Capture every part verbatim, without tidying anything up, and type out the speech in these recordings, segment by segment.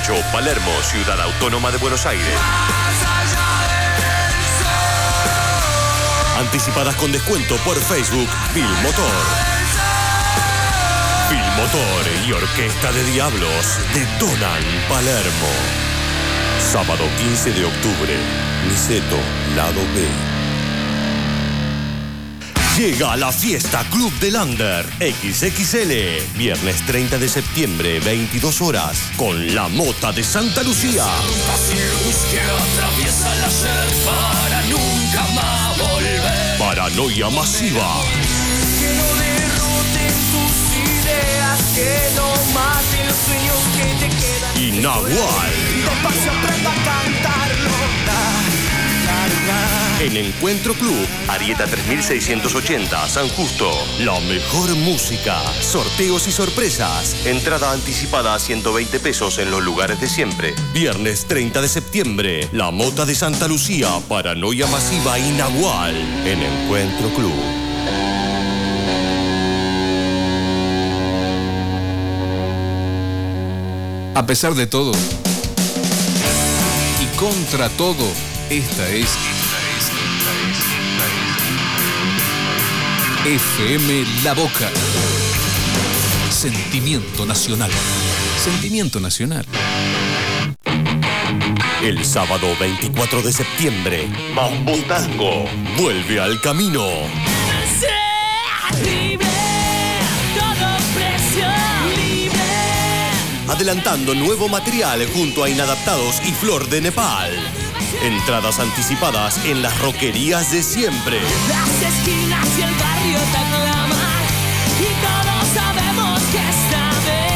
ocho, Palermo, Ciudad Autónoma de Buenos Aires. Anticipadas con descuento por Facebook, Filmotor. Filmotor y Orquesta de Diablos detonan Palermo. Sábado quince de octubre, Niceto, lado B. Llega la fiesta Club del Under equis equis ele. Viernes treinta de septiembre, veintidós horas, con La Mota de Santa Lucía. Que atraviesa la ayer para nunca más volver. Paranoia Masiva. Que no derroten tus ideas, que no maten los sueños que te quedan. Y Nahual. Despacio aprenda a cantarlo. La, la, la. En Encuentro Club, Arieta tres mil seiscientos ochenta, San Justo. La mejor música, sorteos y sorpresas. Entrada anticipada a ciento veinte pesos en los lugares de siempre. Viernes treinta de septiembre, La Mota de Santa Lucía, Paranoia Masiva y Nahual. En Encuentro Club. A pesar de todo y contra todo, esta es, esta es, esta es, esta es F M La Boca. Sentimiento nacional. Sentimiento nacional. El sábado veinticuatro de septiembre, Mambo Tango vuelve al camino. Adelantando nuevo material junto a Inadaptados y Flor de Nepal. Entradas anticipadas en las roquerías de siempre. Las esquinas y el barrio te aclaman y todos sabemos que esta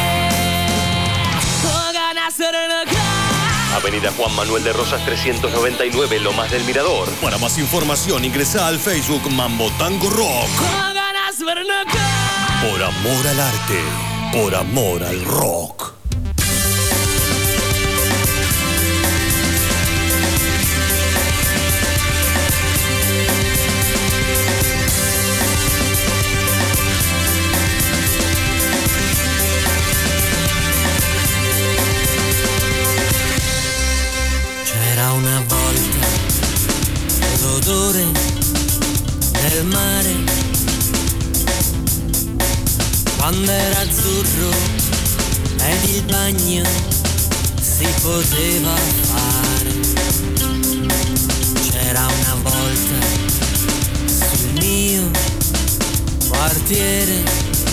vez no ganas nunca. Avenida Juan Manuel de Rosas trescientos noventa y nueve, Lomas del Mirador. Para más información ingresa al Facebook Mambo Tango Rock. No ganas nunca. Por amor al arte, por amor al rock. C'era una volta l'odore del mare, quando era azzurro ed il bagno si poteva fare. C'era una volta sul mio quartiere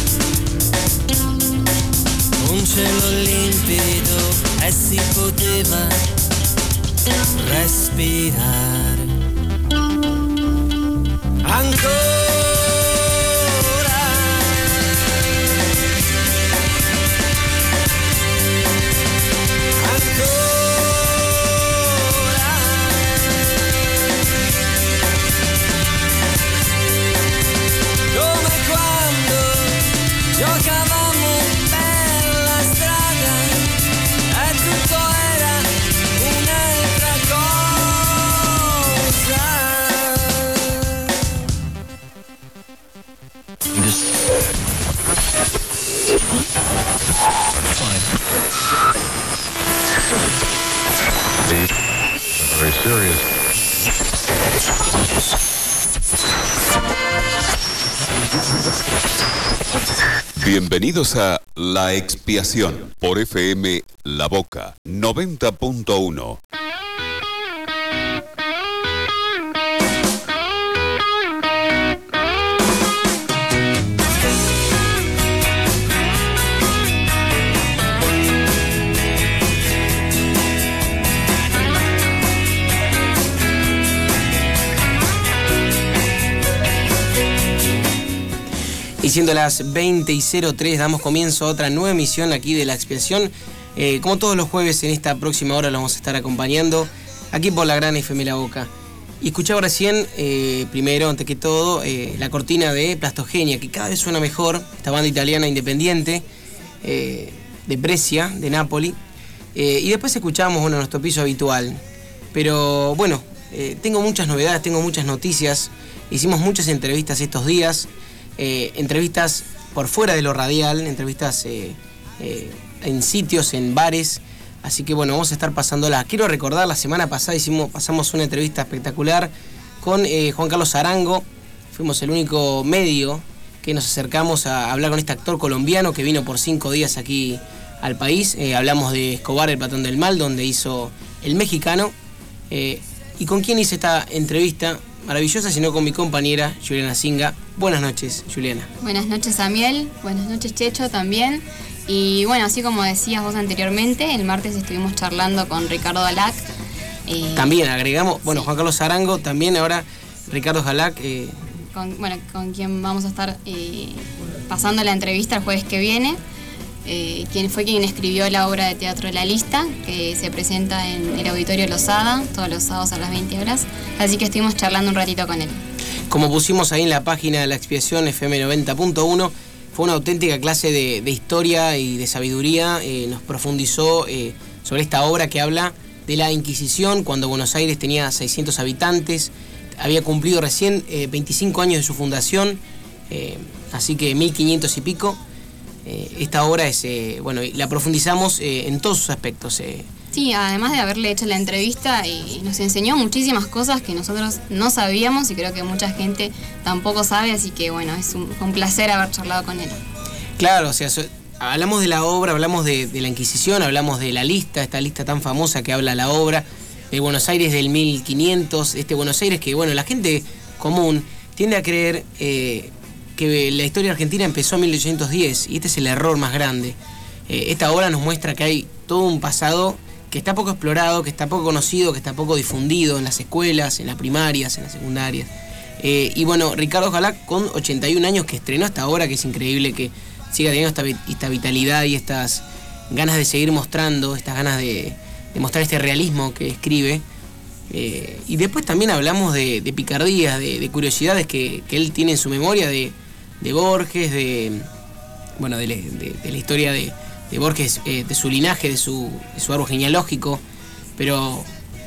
un cielo limpido e si poteva respirare. Ancora ancora come quando giocavamo per la strada e tutto era un'altra cosa. Very serious. Bienvenidos a La Expiación por F M La Boca noventa punto uno. Y siendo las veinte y cero tres, damos comienzo a otra nueva emisión aquí de La Expiación. Eh, como todos los jueves, en esta próxima hora lo vamos a estar acompañando aquí por la gran F M La Boca. Y escuchaba recién, eh, primero, antes que todo, eh, la cortina de Plastogenia, que cada vez suena mejor, esta banda italiana independiente, eh, de Brescia, de Nápoli. Eh, y después escuchamos, bueno, nuestro piso habitual. Pero bueno, eh, tengo muchas novedades, tengo muchas noticias. Hicimos muchas entrevistas estos días. Eh, entrevistas por fuera de lo radial, entrevistas eh, eh, en sitios, en bares, Así que bueno, vamos a estar pasándola. Quiero recordar, la semana pasada hicimos, pasamos una entrevista espectacular con eh, Juan Carlos Arango. Fuimos el único medio que nos acercamos a hablar con este actor colombiano que vino por cinco días aquí al país. Eh, hablamos de Escobar, el patrón del mal, donde hizo El Mexicano. Eh, ¿Y con quién hice esta entrevista maravillosa? Sino con mi compañera Juliana Zinga. Buenas noches, Juliana. Buenas noches, Amiel. Buenas noches, Checho, también. Y bueno, así como decías vos anteriormente, el martes estuvimos charlando con Ricardo Galac. Eh, también agregamos, bueno, sí. Juan Carlos Arango, también ahora Ricardo Galac. Eh, con, bueno, con quien vamos a estar eh, pasando la entrevista el jueves que viene. Eh, quien fue quien escribió la obra de teatro La Lista, que se presenta en el Auditorio Losada, todos los sábados a las veinte horas. Así que estuvimos charlando un ratito con él. Como pusimos ahí en la página de La Expiación F M noventa punto uno, fue una auténtica clase de, de historia y de sabiduría. Eh, nos profundizó eh, sobre esta obra que habla de la Inquisición, cuando Buenos Aires tenía seiscientos habitantes. Había cumplido recién eh, veinticinco años de su fundación, eh, así que mil quinientos y pico. Eh, esta obra es, eh, bueno, la profundizamos eh, en todos sus aspectos. Eh. Sí, además de haberle hecho la entrevista, y nos enseñó muchísimas cosas que nosotros no sabíamos y creo que mucha gente tampoco sabe, así que bueno, es un, un placer haber charlado con él. Claro, o sea, so, hablamos de la obra, hablamos de, de la Inquisición, hablamos de La Lista, esta lista tan famosa que habla la obra, de Buenos Aires del mil quinientos, este Buenos Aires que, bueno, la gente común tiende a creer eh, que la historia argentina empezó en mil ochocientos diez, y este es el error más grande. Eh, esta obra nos muestra que hay todo un pasado que está poco explorado, que está poco conocido, que está poco difundido en las escuelas, en las primarias, en las secundarias. Eh, y bueno, Ricardo Galac, con ochenta y un años, que estrenó esta obra, que es increíble que siga teniendo esta, esta vitalidad y estas ganas de seguir mostrando, estas ganas de, de mostrar este realismo que escribe. Eh, y después también hablamos de, de picardías, de, de curiosidades que, que él tiene en su memoria, de, de Borges, de, bueno, de, de, de la historia de, de Borges, eh, de su linaje, de su, de su árbol genealógico. Pero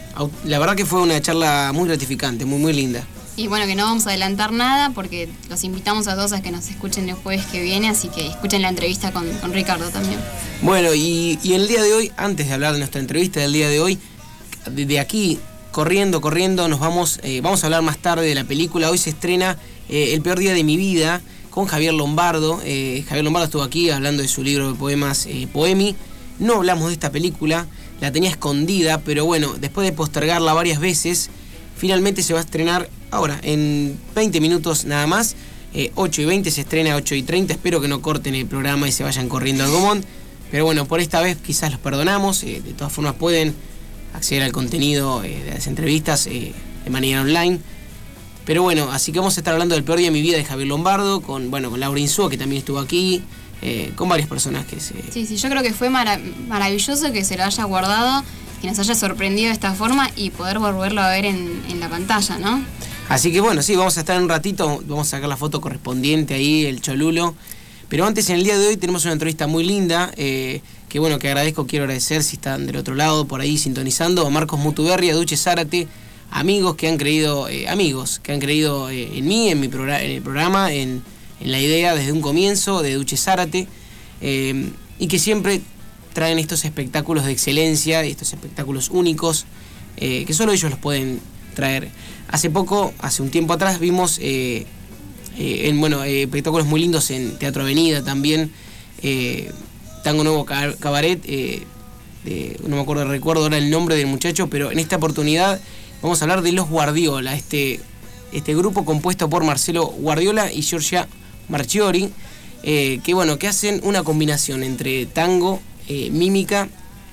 la verdad que fue una charla muy gratificante, muy, muy linda. Y bueno, que no vamos a adelantar nada porque los invitamos a todos a que nos escuchen el jueves que viene, así que escuchen la entrevista con, con Ricardo también. Bueno, y, y el día de hoy, antes de hablar de nuestra entrevista del día de hoy, desde aquí, corriendo, corriendo, nos vamos, eh, vamos a hablar más tarde de la película. Hoy se estrena eh, El peor día de mi vida, con Javier Lombardo. Eh, Javier Lombardo estuvo aquí hablando de su libro de poemas eh, Poemi. No hablamos de esta película, la tenía escondida, pero bueno, después de postergarla varias veces, finalmente se va a estrenar ahora, en veinte minutos nada más. eh, ocho y veinte se estrena, ocho y treinta. Espero que no corten el programa y se vayan corriendo al Gomón. Pero bueno, por esta vez quizás los perdonamos. Eh, de todas formas pueden acceder al contenido eh, de las entrevistas eh, de manera online. Pero bueno, así que vamos a estar hablando del peor día de mi vida de Javier Lombardo, con, bueno, con Laura Insúa, que también estuvo aquí, eh, con varias personas que se... Sí, sí, yo creo que fue mara- maravilloso que se lo haya guardado, que nos haya sorprendido de esta forma y poder volverlo a ver en, en la pantalla, ¿no? Así que bueno, sí, vamos a estar en un ratito, vamos a sacar la foto correspondiente ahí, el cholulo. Pero antes, en el día de hoy, tenemos una entrevista muy linda, eh, que bueno, que agradezco, quiero agradecer si están del otro lado, por ahí sintonizando, a Marcos Mutuberri, a Duche Zárate, amigos que han creído, eh, amigos que han creído eh, en mí, en mi programa, en el programa, en, en la idea desde un comienzo de Duche Zárate, eh, y que siempre traen estos espectáculos de excelencia, estos espectáculos únicos, eh, que solo ellos los pueden traer. Hace poco, hace un tiempo atrás, vimos eh, eh, en, bueno, eh, espectáculos muy lindos en Teatro Avenida también, eh, Tango Nuevo Cabaret, eh, de, no me acuerdo, recuerdo ahora el nombre del muchacho, pero en esta oportunidad vamos a hablar de Los Guardiola, este, este grupo compuesto por Marcelo Guardiola y Giorgia Marchiori, eh, que bueno, que hacen una combinación entre tango, eh, mímica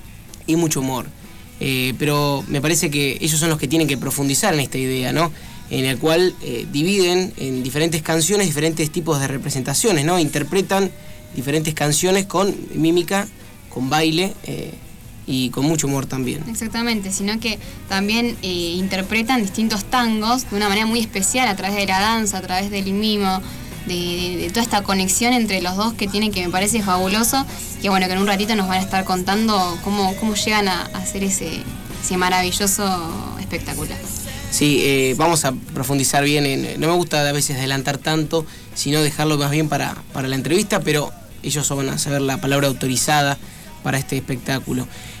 y mucho humor. Eh, pero me parece que ellos son los que tienen que profundizar en esta idea, ¿no? En el cual eh, dividen en diferentes canciones diferentes tipos de representaciones, ¿no? Interpretan diferentes canciones con mímica, con baile eh, y con mucho humor también. Exactamente, sino que también eh, interpretan distintos tangos de una manera muy especial a través de la danza, a través del mimo, de, de, de toda esta conexión entre los dos que tienen, que me parece fabuloso, que bueno, que en un ratito nos van a estar contando cómo, cómo llegan a, a hacer ese, ese maravilloso espectáculo. Sí, eh, vamos a profundizar bien en... No me gusta a veces adelantar tanto, sino dejarlo más bien para, para la entrevista, pero ellos van a saber la palabra autorizada para este espectáculo.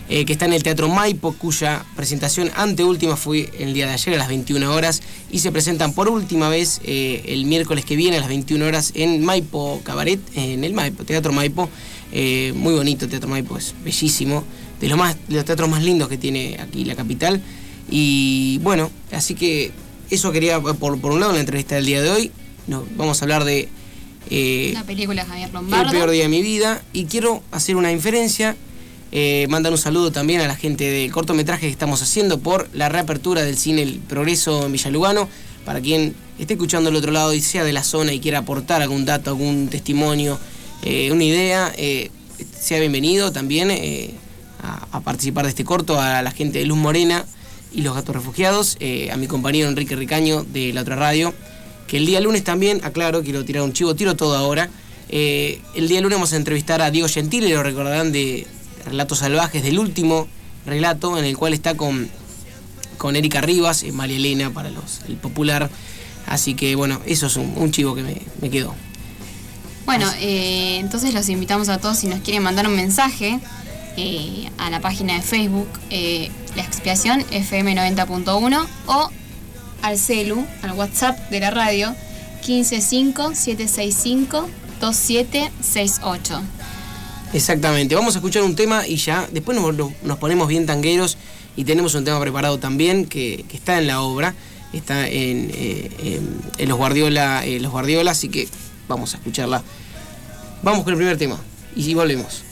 eh, que está en el Teatro Maipo, cuya presentación anteúltima fue el día de ayer a las veintiuna horas, y se presentan por última vez eh, el miércoles que viene a las veintiuna horas en Maipo Cabaret, en el Maipo, Teatro Maipo. Eh, muy bonito el Teatro Maipo, es bellísimo, de los, más, de los teatros más lindos que tiene aquí la capital. Y bueno, así que eso quería, por, por un lado, en la entrevista del día de hoy. No, vamos a hablar de eh, la película Javier Lombardo, El peor día de mi vida, y quiero hacer una inferencia. Eh, mandan un saludo también a la gente del cortometraje que estamos haciendo por la reapertura del cine El Progreso en Villa Lugano. Para quien esté escuchando al otro lado y sea de la zona y quiera aportar algún dato, algún testimonio, eh, una idea, eh, sea bienvenido también eh, a, a participar de este corto, a la gente de Luz Morena y Los Gatos Refugiados, eh, a mi compañero Enrique Ricaño de la otra radio, que el día lunes también, aclaro, quiero tirar un chivo, tiro todo ahora, eh, el día lunes vamos a entrevistar a Diego Gentile, lo recordarán de Relatos Salvajes, del último relato en el cual está con, con Erika Rivas, eh, María Elena para los el popular, así que bueno, eso es un, un chivo que me, me quedó. Bueno, eh, entonces los invitamos a todos, si nos quieren mandar un mensaje eh, a la página de Facebook eh, La Expiación F M noventa punto uno o al celu, al WhatsApp de la radio quince cinco siete seis cinco dos siete seis ocho. Exactamente, vamos a escuchar un tema y ya después nos, nos ponemos bien tangueros y tenemos un tema preparado también que, que está en la obra, está en, eh, en, en los Guardiola, eh, los Guardiola, así que vamos a escucharla. Vamos con el primer tema y volvemos.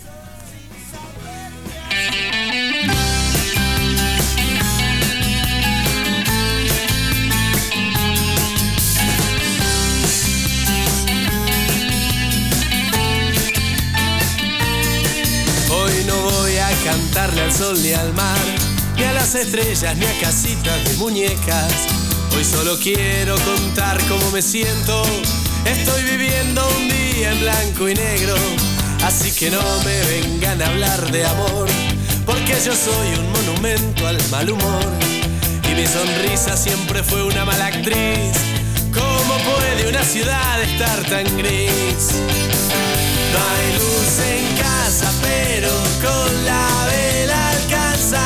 Hoy no voy a cantarle al sol ni al mar, ni a las estrellas, ni a casitas de muñecas. Hoy solo quiero contar cómo me siento. Estoy viviendo un día en blanco y negro, así que no me vengan a hablar de amor, porque yo soy un monumento al mal humor. Y mi sonrisa siempre fue una mala actriz. ¿Cómo puede una ciudad estar tan gris? No hay luz en casa, pero con la vela alcanza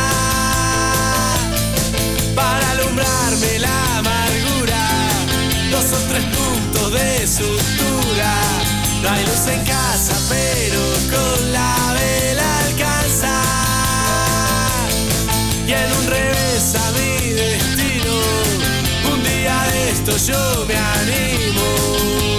para alumbrarme la amargura, dos o tres puntos de sutura. No hay luz en casa, pero con la vela alcanza, y en un revés a mi destino, un día de esto yo me animo.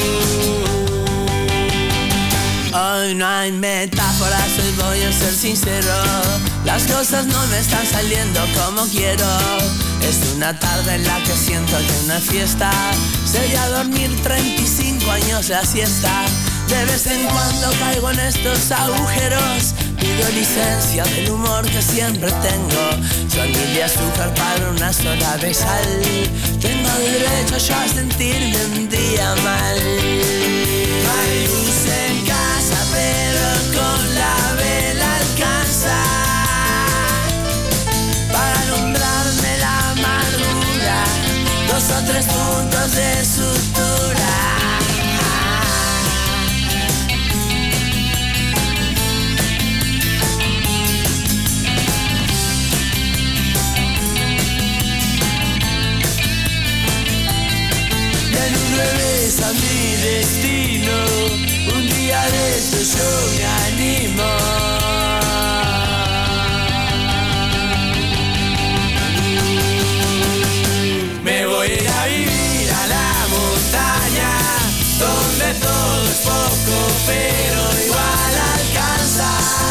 Hoy no hay metáforas, hoy voy a ser sincero. Las cosas no me están saliendo como quiero. Es una tarde en la que siento que una fiesta sería dormir treinta y cinco años la siesta. De vez en cuando caigo en estos agujeros, pido licencia del humor que siempre tengo. Sal de azúcar para una sola de sal. Tengo derecho yo a sentirme un día mal. No hay luz en casa, pero con la vela alcanza para alumbrarme la amargura, dos o tres puntos de sutura. Revés a mi destino, un día de esto yo me animo. Me voy a ir a vivir a la montaña, donde todo es poco pero igual alcanza.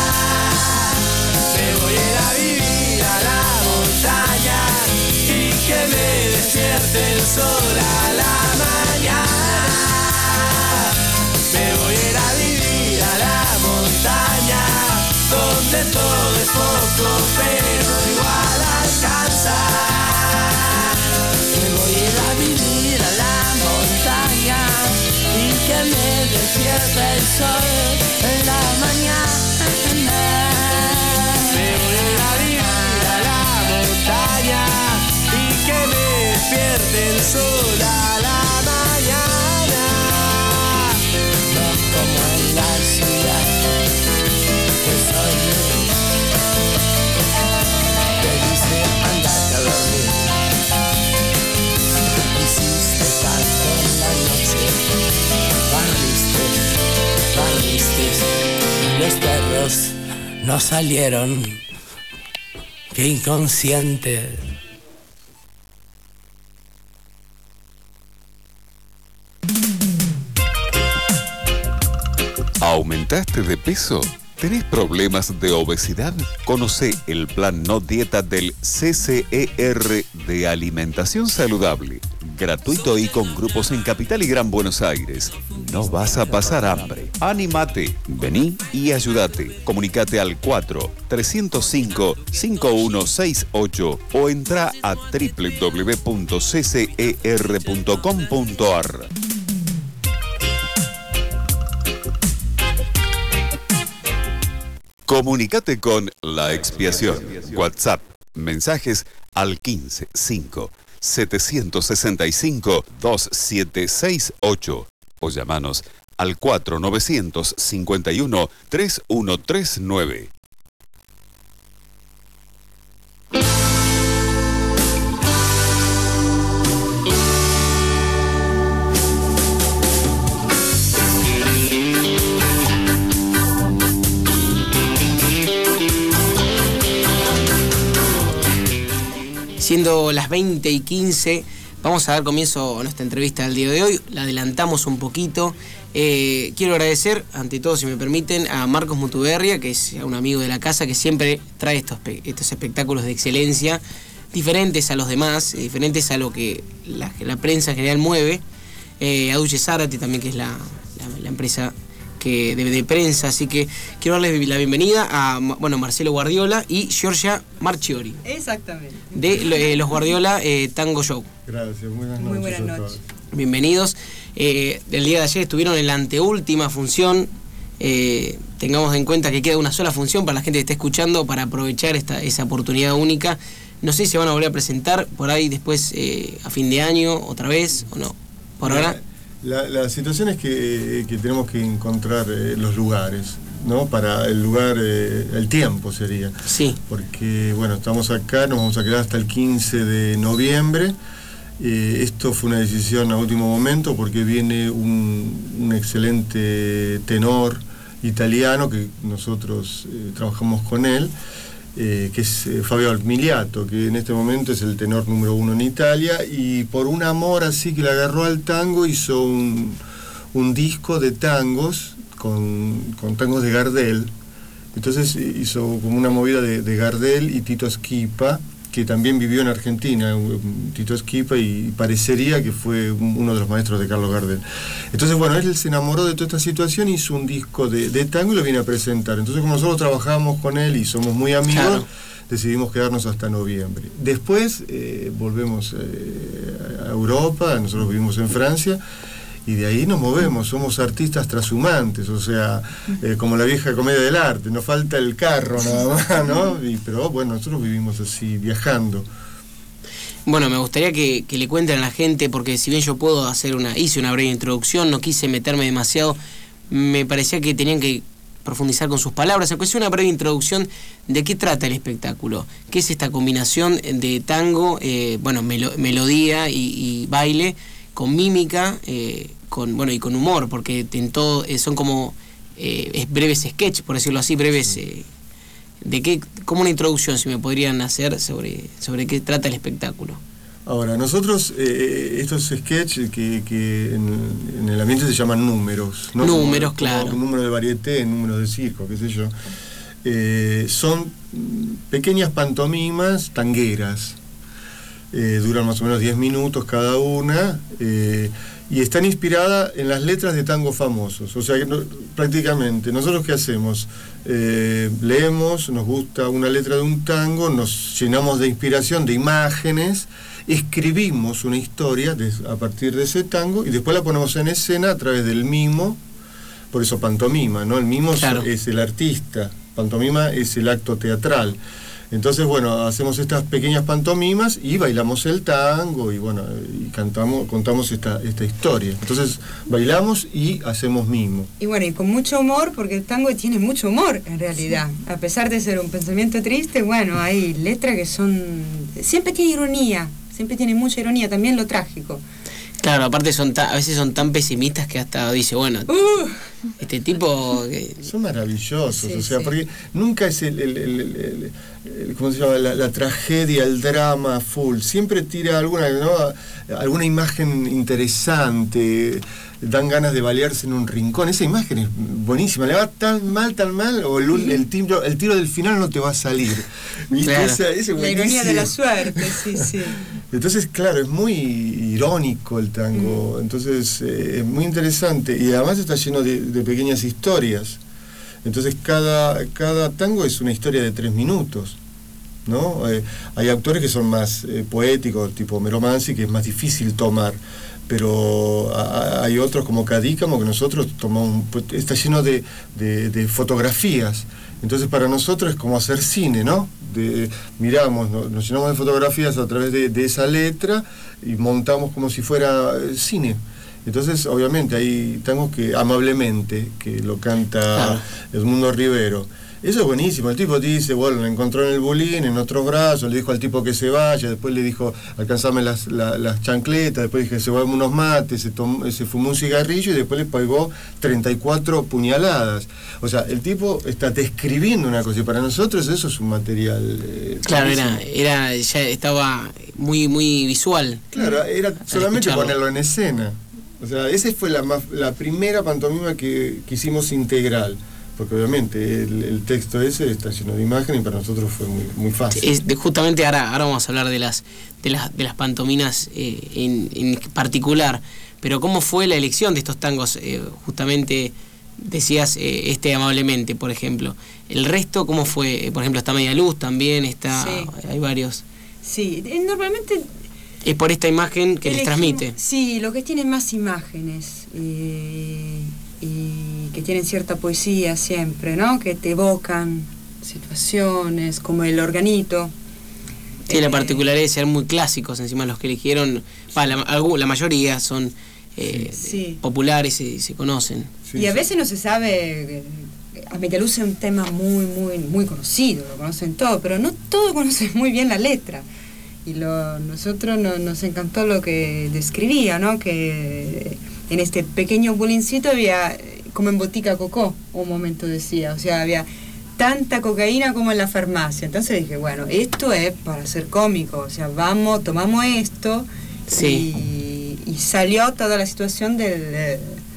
Me voy a ir a vivir a la montaña y que me despierte el sol a la mañana. Me voy a ir a vivir a la montaña, donde todo es poco pero igual alcanza. Me voy a ir a vivir a la montaña y que me despierte el sol en la mañana. Me voy a ir a vivir a la montaña y que me despierte el sol a la mañana. No como en la ciudad, que soy besos no salieron. Qué inconsciente. ¿Aumentaste de peso? ¿Tenés problemas de obesidad? Conoce el plan no dieta del C C E R de alimentación saludable. Gratuito y con grupos en Capital y Gran Buenos Aires. No vas a pasar hambre. Anímate, vení y ayúdate. Comunicate al cuatro, trescientos cinco, cincuenta y uno sesenta y ocho o entra a doble u doble u doble u punto c c e r punto com punto a r. Comunicate con La Expiación. WhatsApp. Mensajes al quince cinco setecientos sesenta y cinco veintisiete sesenta y ocho o llamanos al cuatro novecientos cincuenta y uno treinta y uno treinta y nueve. Siendo las veinte y quince, vamos a dar comienzo a nuestra entrevista del día de hoy. La adelantamos un poquito. Eh, quiero agradecer, ante todo, si me permiten, a Marcos Mutuberria, que es un amigo de la casa, que siempre trae estos, estos espectáculos de excelencia, diferentes a los demás, diferentes a lo que la, la prensa en general mueve. Eh, a Duce Zárate también, que es la, la, la empresa que de, de prensa, así que quiero darles la bienvenida a bueno, Marcelo Guardiola y Giorgia Marchiori. Exactamente. De eh, los Guardiola eh, Tango Show. Gracias, buenas noches. Muy buenas noches. Bienvenidos. Eh, el día de ayer estuvieron en la anteúltima función. Eh, tengamos en cuenta que queda una sola función para la gente que esté escuchando para aprovechar esta, esa oportunidad única. No sé si se van a volver a presentar por ahí después eh, a fin de año, otra vez o no. Por la, ahora. La, la situación es que, que tenemos que encontrar eh, los lugares, ¿no? Para el lugar, eh, el tiempo sería. Sí. Porque, bueno, estamos acá, nos vamos a quedar hasta el quince de noviembre. Eh, esto fue una decisión a último momento porque viene un, un excelente tenor italiano que nosotros eh, trabajamos con él. Eh, que es eh, Fabio Almiliato, que en este momento es el tenor número uno en Italia, y por un amor así que le agarró al tango, hizo un, un disco de tangos con, con tangos de Gardel. Entonces hizo como una movida de, de Gardel y Tito Schipa, que también vivió en Argentina, Tito Schipa, y parecería que fue uno de los maestros de Carlos Gardel. Entonces, bueno, él se enamoró de toda esta situación, hizo un disco de, de tango y lo viene a presentar. Entonces, como nosotros trabajamos con él y somos muy amigos, claro, decidimos quedarnos hasta noviembre. Después eh, volvemos eh, a Europa, nosotros vivimos en Francia, y de ahí nos movemos, somos artistas trashumantes, o sea, eh, como la vieja comedia del arte, nos falta el carro nada más, ¿no? Y, pero bueno, nosotros vivimos así, viajando. Bueno, me gustaría que, que le cuenten a la gente, porque si bien yo puedo hacer una, hice una breve introducción, no quise meterme demasiado, me parecía que tenían que profundizar con sus palabras, aunque sea una breve introducción de qué trata el espectáculo, qué es esta combinación de tango, eh, bueno, melo, melodía y, y baile, con mímica, eh, con bueno y con humor, porque en todo eh, son como eh, breves sketches, por decirlo así, breves eh, de qué, como una introducción, si me podrían hacer sobre, sobre qué trata el espectáculo. Ahora, nosotros, eh, estos sketches que, que en, en el ambiente se llaman números, ¿no? Números, como, claro. Como un número de varieté, número de circo, qué sé yo. Eh, son pequeñas pantomimas tangueras. Eh, duran más o menos diez minutos cada una, eh, y están inspiradas en las letras de tangos famosos. O sea, que no, prácticamente, ¿nosotros qué hacemos? Eh, leemos, nos gusta una letra de un tango, nos llenamos de inspiración, de imágenes, escribimos una historia de, a partir de ese tango, y después la ponemos en escena a través del mimo, por eso pantomima, ¿no? El mimo, claro, es el artista, pantomima es el acto teatral. Entonces, bueno, hacemos estas pequeñas pantomimas y bailamos el tango y, bueno, y cantamos, contamos esta, esta historia. Entonces, bailamos y hacemos mimo. Y bueno, y con mucho humor, porque el tango tiene mucho humor, en realidad. Sí. A pesar de ser un pensamiento triste, bueno, hay letras que son... Siempre tiene ironía, siempre tiene mucha ironía, también lo trágico. Claro, aparte son ta... a veces son tan pesimistas que hasta dice, bueno... Uh. este tipo... Que... Son maravillosos, Sí, o sea, sí. porque nunca es el, el, el, el- el- ¿cómo se llama? La, la tragedia, el drama full. Siempre tira alguna, ¿no? alguna imagen interesante, dan ganas de balearse en un rincón. Esa imagen es buenísima, le va tan mal, tan mal, o el, el, tiro, el tiro del final no te va a salir. ¿Viste? Claro. Esa- esa es La ironía de buenísima. la suerte, sí, sí. Entonces, claro, es muy irónico el tango, entonces eh, es muy interesante y además está lleno de, de pequeñas historias. Entonces cada, cada tango es una historia de tres minutos, ¿no? Eh, hay autores que son más eh, poéticos, tipo Homero Manzi, que es más difícil tomar, pero a- a- hay otros como Cadícamo que nosotros tomamos, pues, está lleno de, de, de fotografías. Entonces para nosotros es como hacer cine, ¿no? De, miramos, no- nos llenamos de fotografías a través de, de esa letra y montamos como si fuera eh, cine. Entonces, obviamente, hay tangos que amablemente, que lo canta Claro. Edmundo Rivero. Eso es buenísimo. El tipo dice, bueno, lo encontró en el bulín, en otros brazos, le dijo al tipo que se vaya, después le dijo, alcanzame las, la- las chancletas, después dije, se va unos mates, se, tomó, se fumó un cigarrillo y después le pegó treinta y cuatro puñaladas. O sea, el tipo está describiendo una cosa y para nosotros eso es un material... eh, Claro, clarísimo. era, era, ya estaba muy, muy visual. Claro, era solamente escucharlo. ponerlo en escena. O sea, esa fue la, más, la primera pantomima que, que hicimos integral. Porque obviamente el, el texto ese está lleno de imágenes y para nosotros fue muy, muy fácil. Es de- justamente ahora, ahora vamos a hablar de las de las, de las pantominas eh, en, en particular, pero ¿cómo fue la elección de estos tangos? Eh, justamente decías eh, este amablemente, por ejemplo. El resto, ¿cómo fue? Eh, por ejemplo, está Media Luz también, está Sí. hay varios. Sí, eh, normalmente Es por esta imagen que les elegimos- transmite. Sí, lo que tiene más imágenes eh, y que tienen cierta poesía siempre, ¿no? Que te evocan situaciones, como el organito. Tiene la Eh, particularidad de ser muy clásicos, encima los que eligieron, bah, la, algu- la mayoría son eh, Sí. populares y se conocen. Sí, y a sí. veces no se sabe, eh, a Medialuz es un tema muy, muy, muy conocido, lo conocen todos, pero no todos conocen muy bien la letra. Y lo, nosotros no- nos encantó lo que describía, ¿no? Que en este pequeño bulincito había, eh, como en Botica Cocó, un momento decía, o sea, había tanta cocaína como en la farmacia. Entonces dije, bueno, esto es para ser cómico, o sea, vamos, tomamos esto Sí. y, y salió toda la situación del... eh,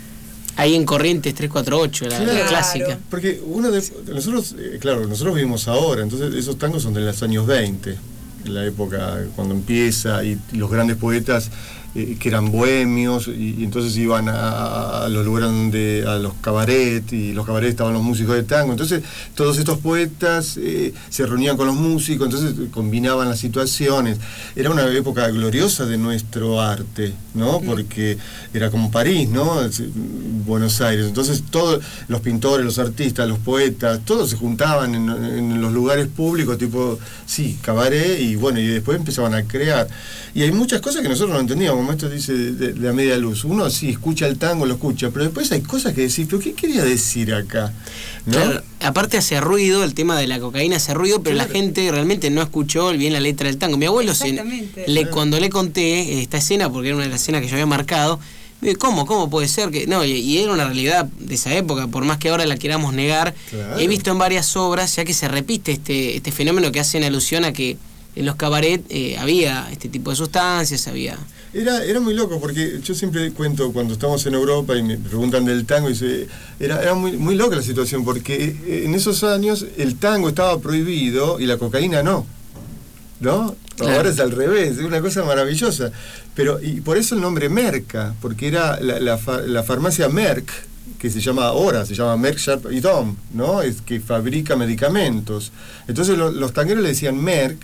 Ahí en Corrientes tres cuatro ocho, la, la Claro. clásica. Porque uno de nosotros, eh, claro, nosotros vivimos ahora, entonces esos tangos son de los años veinte, en la época cuando empieza, y, y los grandes poetas eh, que eran bohemios, y, y entonces iban a, a los lugares donde, a los cabaret, y los cabaret estaban los músicos de tango, entonces todos estos poetas eh, se reunían con los músicos, entonces combinaban las situaciones. Era una época gloriosa de nuestro arte, ¿no? Porque era como París, ¿no? Es, Buenos Aires, entonces todos los pintores, los artistas, los poetas, todos se juntaban en, en los lugares públicos, tipo, sí, cabaret, y bueno, y después empezaban a crear. Y hay muchas cosas que nosotros no entendíamos, como esto dice de, de, de a media luz. Uno sí escucha el tango, lo escucha, pero después hay cosas que decís, pero ¿qué quería decir acá? ¿No? Claro, aparte hace ruido, el tema de la cocaína hace ruido, pero Claro. la gente realmente no escuchó bien la letra del tango. Mi abuelo, se, Exactamente. le, Claro. cuando le conté esta escena, porque era una de las escenas que yo había marcado, me dijo, ¿cómo? ¿Cómo puede ser? que No, y, y era una realidad de esa época, por más que ahora la queramos negar. Claro. He visto en varias obras, ya que se repite este, este fenómeno que hacen alusión a que en los cabaret eh, había este tipo de sustancias, había... Era, era muy loco, porque yo siempre cuento cuando estamos en Europa y me preguntan del tango, y dice, era, era muy, muy loca la situación, porque en esos años el tango estaba prohibido y la cocaína no. ¿No? Claro. Ahora es al revés, es una cosa maravillosa. Pero, y por eso el nombre Merca, porque era la, la, fa- la farmacia Merck, que se llama ahora, se llama Merck Sharp y Dom, ¿no? Es que fabrica medicamentos. Entonces lo- los tangueros le decían Merck,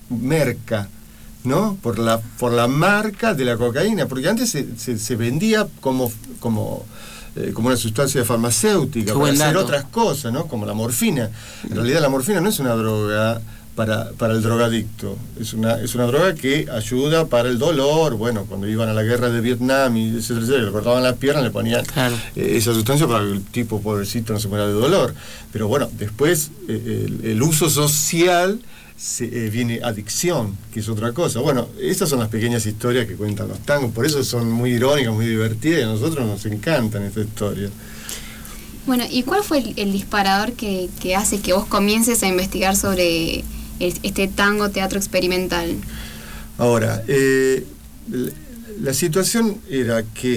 Merca, ¿no? Por la, por la marca de la cocaína, porque antes se, se, se vendía como, como, eh, como una sustancia farmacéutica, Qué para buen hacer dato. otras cosas, ¿no? Como la morfina. En realidad la morfina no es una droga para, para el drogadicto, es una, es una droga que ayuda para el dolor. Bueno, cuando iban a la guerra de Vietnam y etcétera, etcétera, le cortaban las piernas, le ponían Claro. eh, esa sustancia para que el tipo pobrecito no se muera de dolor. Pero bueno, después eh, el, el uso social se, eh, viene adicción, que es otra cosa. Bueno, estas son las pequeñas historias que cuentan los tangos, por eso son muy irónicas, muy divertidas, y a nosotros nos encantan estas historias. Bueno, ¿y cuál fue el, el disparador que, que hace que vos comiences a investigar sobre el, este tango teatro experimental? Ahora, eh, la situación era que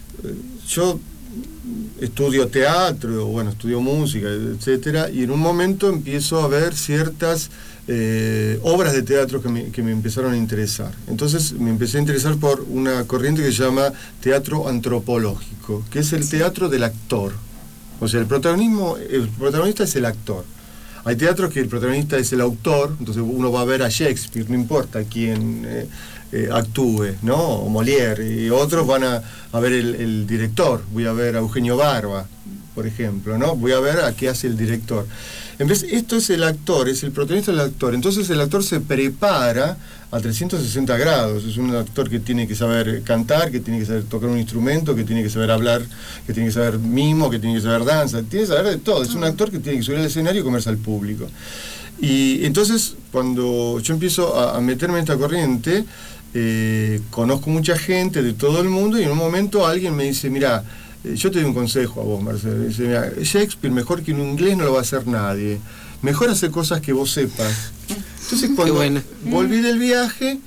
yo estudio teatro, bueno, estudio música, etcétera, y en un momento empiezo a ver ciertas eh, obras de teatro que me, que me empezaron a interesar. Entonces me empecé a interesar por una corriente que se llama teatro antropológico, que es el teatro del actor. O sea, el protagonismo, el protagonista es el actor. Hay teatros que el protagonista es el autor, entonces uno va a ver a Shakespeare, no importa quién eh, eh, actúe, ¿no? O Molière, y otros van a, a ver el, el director, voy a ver a Eugenio Barba, por ejemplo, ¿no? Voy a ver a qué hace el director. En vez, esto es el actor, es el protagonista del actor, entonces el actor se prepara a trescientos sesenta grados, es un actor que tiene que saber cantar, que tiene que saber tocar un instrumento, que tiene que saber hablar, que tiene que saber mimo, que tiene que saber danza, tiene que saber de todo, es un actor que tiene que subir al escenario y comerse al público. Y entonces, cuando yo empiezo a, a meterme en esta corriente, eh, conozco mucha gente de todo el mundo y en un momento alguien me dice, mira, yo te doy un consejo a vos, Marcelo. Dice, mira, Shakespeare mejor que un inglés no lo va a hacer nadie. Mejor hacer cosas que vos sepas. Entonces cuando bueno. volví del viaje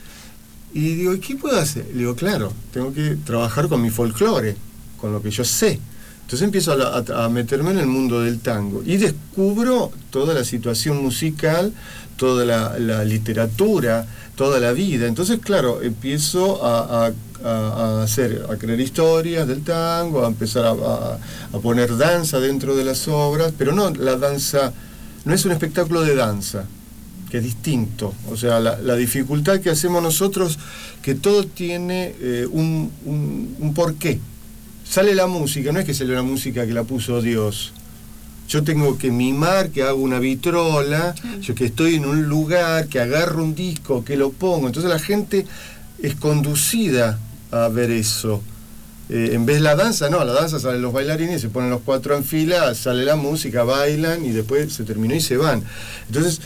y digo, ¿y qué puedo hacer? Le digo, claro, tengo que trabajar con mi folclore, con lo que yo sé. Entonces empiezo a, a, a meterme en el mundo del tango y descubro toda la situación musical, toda la, la literatura, toda la vida. Entonces, claro, empiezo a, a A, a hacer, a crear historias del tango, a empezar a, a, a poner danza dentro de las obras, pero no la danza, no es un espectáculo de danza, que es distinto. O sea, la, la dificultad que hacemos nosotros, que todo tiene eh, un, un, un porqué. Sale la música, no es que sale la música que la puso Dios. Yo tengo que mimar, que hago una vitrola, yo que estoy en un lugar, que agarro un disco, que lo pongo. Entonces la gente es conducida a ver eso. Eh, en vez de la danza, no, la danza salen los bailarines, se ponen los cuatro en fila, sale la música, bailan y después se terminó y se van. Entonces,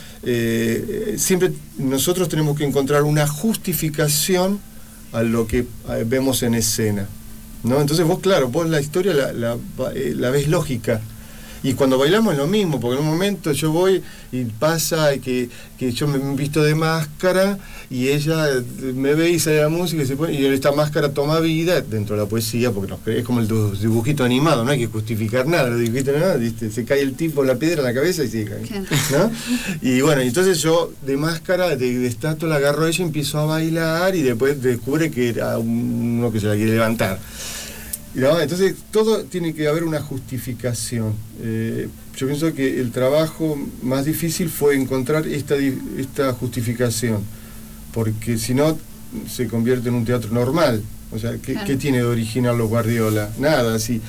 eh, siempre nosotros tenemos que encontrar una justificación a lo que eh, vemos en escena, ¿no? Entonces vos, claro, vos la historia la, la, la ves lógica. Y cuando bailamos es lo mismo, porque en un momento yo voy y pasa que, que yo me visto de máscara y ella me ve y sale la música y, se pone, y esta máscara toma vida dentro de la poesía, porque nos, es como el dibujito animado, no hay que justificar nada, los dibujitos nada, ¿viste? Se cae el tipo la piedra en la cabeza y se cae, ¿no? Y bueno, entonces yo de máscara, de, de estatua la agarro a ella y empiezo a bailar y después descubre que era uno que se la quiere levantar. ¿No? Entonces todo tiene que haber una justificación. Eh, yo pienso que el trabajo más difícil fue encontrar esta, esta justificación, porque si no se convierte en un teatro normal. O sea, ¿qué, claro. ¿qué tiene de original los Guardiola? Nada, si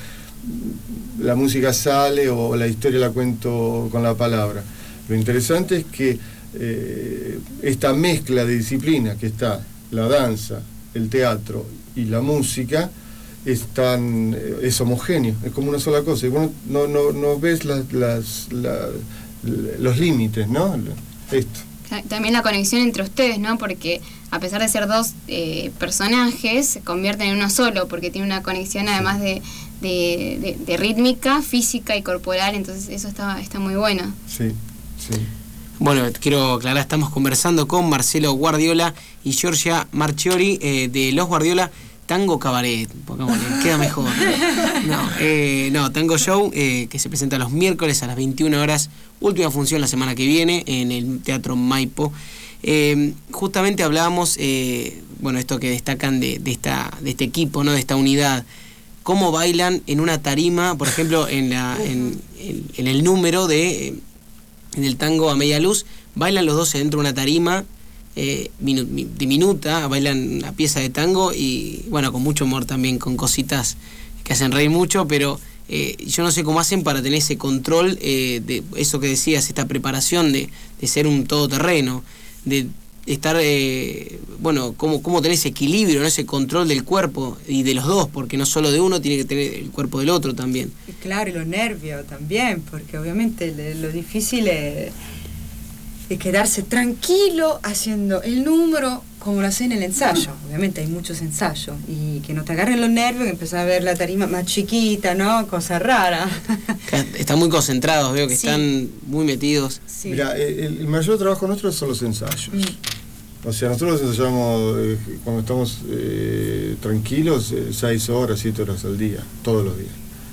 la música sale o la historia la cuento con la palabra. Lo interesante es que eh, esta mezcla de disciplinas que está la danza, el teatro y la música es tan, es homogéneo, es como una sola cosa, y bueno, no, no, no ves las, las, la, los límites, ¿no? Esto. También la conexión entre ustedes, ¿no? Porque a pesar de ser dos eh, personajes, se convierten en uno solo, porque tiene una conexión además de, de, de, de rítmica, física y corporal, entonces eso está, está muy bueno. Sí, sí. Bueno, quiero aclarar, estamos conversando con Marcelo Guardiola y Giorgia Marchiori eh, de Los Guardiola Tango Cabaret, pongámosle, queda mejor. No, eh, no Tango Show, eh, que se presenta los miércoles a las veintiuna horas, última función la semana que viene en el Teatro Maipo. Eh, justamente hablábamos, eh, bueno, esto que destacan de, de, esta, de este equipo, ¿no? De esta unidad. Cómo bailan en una tarima, por ejemplo, en, la, en, en, en el número de, eh, del tango a media luz, bailan los dos dentro de una tarima, Eh, minu, diminuta, bailan una pieza de tango y bueno, con mucho humor también, con cositas que hacen reír mucho, pero eh, yo no sé cómo hacen para tener ese control eh, de eso que decías, esta preparación de, de ser un todoterreno, de estar, eh, bueno, cómo, cómo tener ese equilibrio, ¿no? Ese control del cuerpo y de los dos, porque no solo de uno, tiene que tener el cuerpo del otro también. Y claro, y los nervios también, porque obviamente lo difícil es... de quedarse tranquilo haciendo el número como lo hace en el ensayo. Obviamente hay muchos ensayos. Y que no te agarren los nervios, que empezás a ver la tarima más chiquita, ¿no? Cosa rara. Están muy concentrados, veo que Sí. están muy metidos. Sí. Mira, el, el mayor trabajo nuestro son los ensayos. Mm. O sea, nosotros ensayamos eh, cuando estamos eh, tranquilos, eh, seis horas, siete horas al día, todos los días.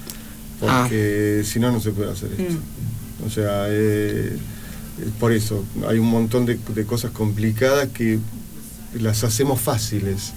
Porque si no, no se puede hacer esto. Mm. O sea, eh, por eso, hay un montón de, de cosas complicadas que las hacemos fáciles,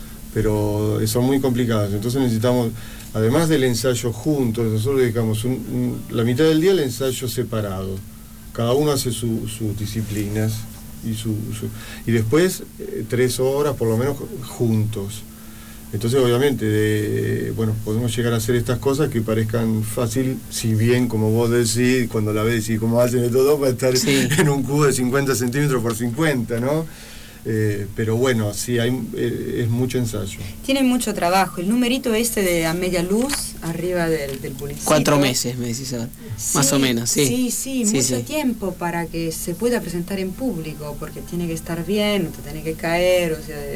pero son muy complicadas. Entonces necesitamos, además del ensayo juntos, nosotros dedicamos un, un, la mitad del día al ensayo separado. Cada uno hace su, sus disciplinas y, su, su, y después eh, tres horas por lo menos juntos. Entonces obviamente, de, bueno, podemos llegar a hacer estas cosas que parezcan fácil, si bien, como vos decís, cuando la ves y cómo hacen estos dos, va a estar sí. en un cubo de cincuenta centímetros por cincuenta, ¿no? Eh, pero bueno, sí, hay, eh, es mucho ensayo. Tienen mucho trabajo. El numerito este de a media luz, arriba del, del pulicito. Cuatro meses, me decís ahora. Sí, más o menos, sí. Sí, sí, sí mucho sí. tiempo para que se pueda presentar en público, porque tiene que estar bien, no te tiene que caer, o sea... De,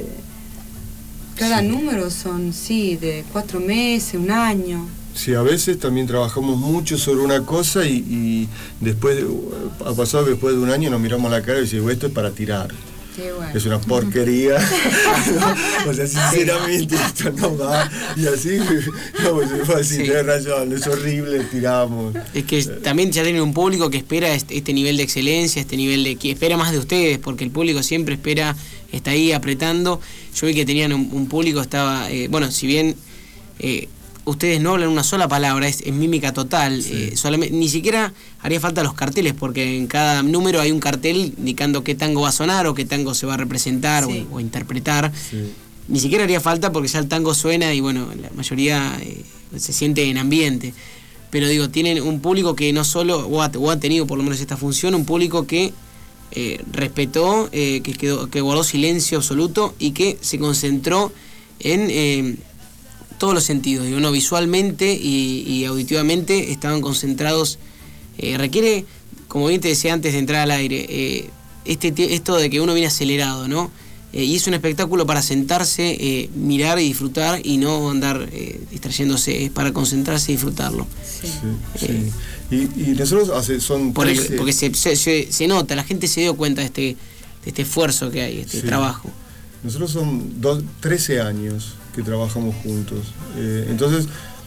cada sí. número son, sí, de cuatro meses, un año. Sí, a veces también trabajamos mucho sobre una cosa y, y después, ha pasado que después de un año nos miramos la cara y decimos, esto es para tirar. Bueno. Es una porquería. ¿No? O sea, sinceramente esto no va. Y así, no, pues se fue así, sí. tenés razón, es horrible, tiramos. Es que también ya tienen un público que espera este, este nivel de excelencia, este nivel de que espera más de ustedes, porque el público siempre espera, está ahí apretando. Yo vi que tenían un, un público, estaba, eh, bueno, si bien eh, ustedes no hablan una sola palabra, es, es mímica total, sí. eh, solamente, ni siquiera haría falta los carteles, porque en cada número hay un cartel indicando qué tango va a sonar o qué tango se va a representar sí. o, o interpretar. Sí. Ni siquiera haría falta porque ya el tango suena y bueno, la mayoría eh, se siente en ambiente. Pero digo, tienen un público que no solo, o ha, o ha tenido por lo menos esta función, un público que eh, respetó, eh, que, quedó, que guardó silencio absoluto y que se concentró en... Eh, todos los sentidos, digo, no, visualmente y, y auditivamente estaban concentrados. Eh, requiere, como bien te decía antes de entrar al aire, eh, este esto de que uno viene acelerado, ¿no? Eh, y es un espectáculo para sentarse, eh, mirar y disfrutar y no andar eh, distrayéndose, es para concentrarse y disfrutarlo. Sí, eh, sí. Y, y nosotros hace, son por el, porque se, se, se, se nota, la gente se dio cuenta de este, de este esfuerzo que hay, este sí. trabajo. Nosotros son dos, trece años que trabajamos juntos. Eh, entonces,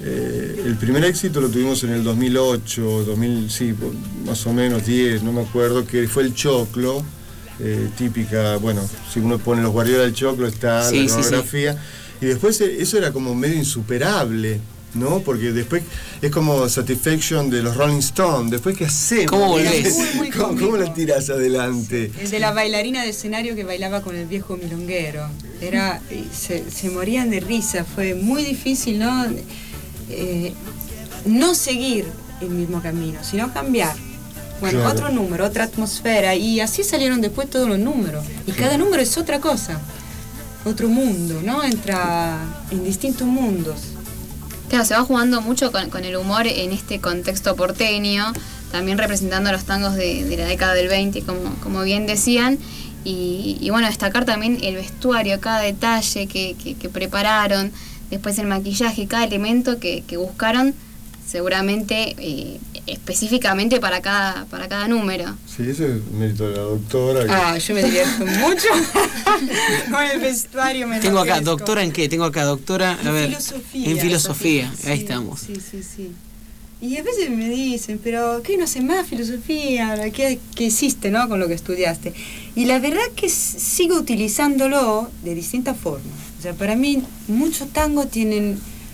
eh, el primer éxito lo tuvimos en el dos mil ocho, dos mil, sí, más o menos diez, no me acuerdo, que fue el choclo, eh, típica, bueno, si uno pone los Guardiola del choclo está sí, la coreografía, sí, sí. Y después eso era como medio insuperable, ¿no? Porque después es como Satisfaction de los Rolling Stones. Después, ¿qué hacemos? ¿Cómo volvés? Muy, muy ¿Cómo, ¿Cómo la tirás adelante? El de la bailarina de escenario que bailaba con el viejo milonguero. Era, se, se morían de risa. Fue muy difícil, ¿no? Eh, no seguir el mismo camino, sino cambiar. Bueno, claro. Otro número, otra atmósfera. Y así salieron después todos los números. Y cada número es otra cosa. Otro mundo, ¿no? Entra en distintos mundos. Claro, se va jugando mucho con, con el humor en este contexto porteño, también representando los tangos de, de la década del veinte, como, como bien decían, y, y bueno, destacar también el vestuario, cada detalle que, que, que prepararon, después el maquillaje, cada elemento que, que buscaron, seguramente eh, específicamente para cada, para cada número. Sí, eso es mérito de la doctora. Que... Ah, yo me divierto mucho con el vestuario. Me Tengo acá, ¿doctora en qué? Tengo acá, doctora, a en ver. Filosofía. En filosofía, sí, ahí estamos. Sí, sí, sí. Y a veces me dicen, pero ¿qué no sé más filosofía? ¿Qué, qué hiciste, no? Con lo que estudiaste. Y la verdad que sigo utilizándolo de distintas formas. O sea, para mí muchos tangos tienen...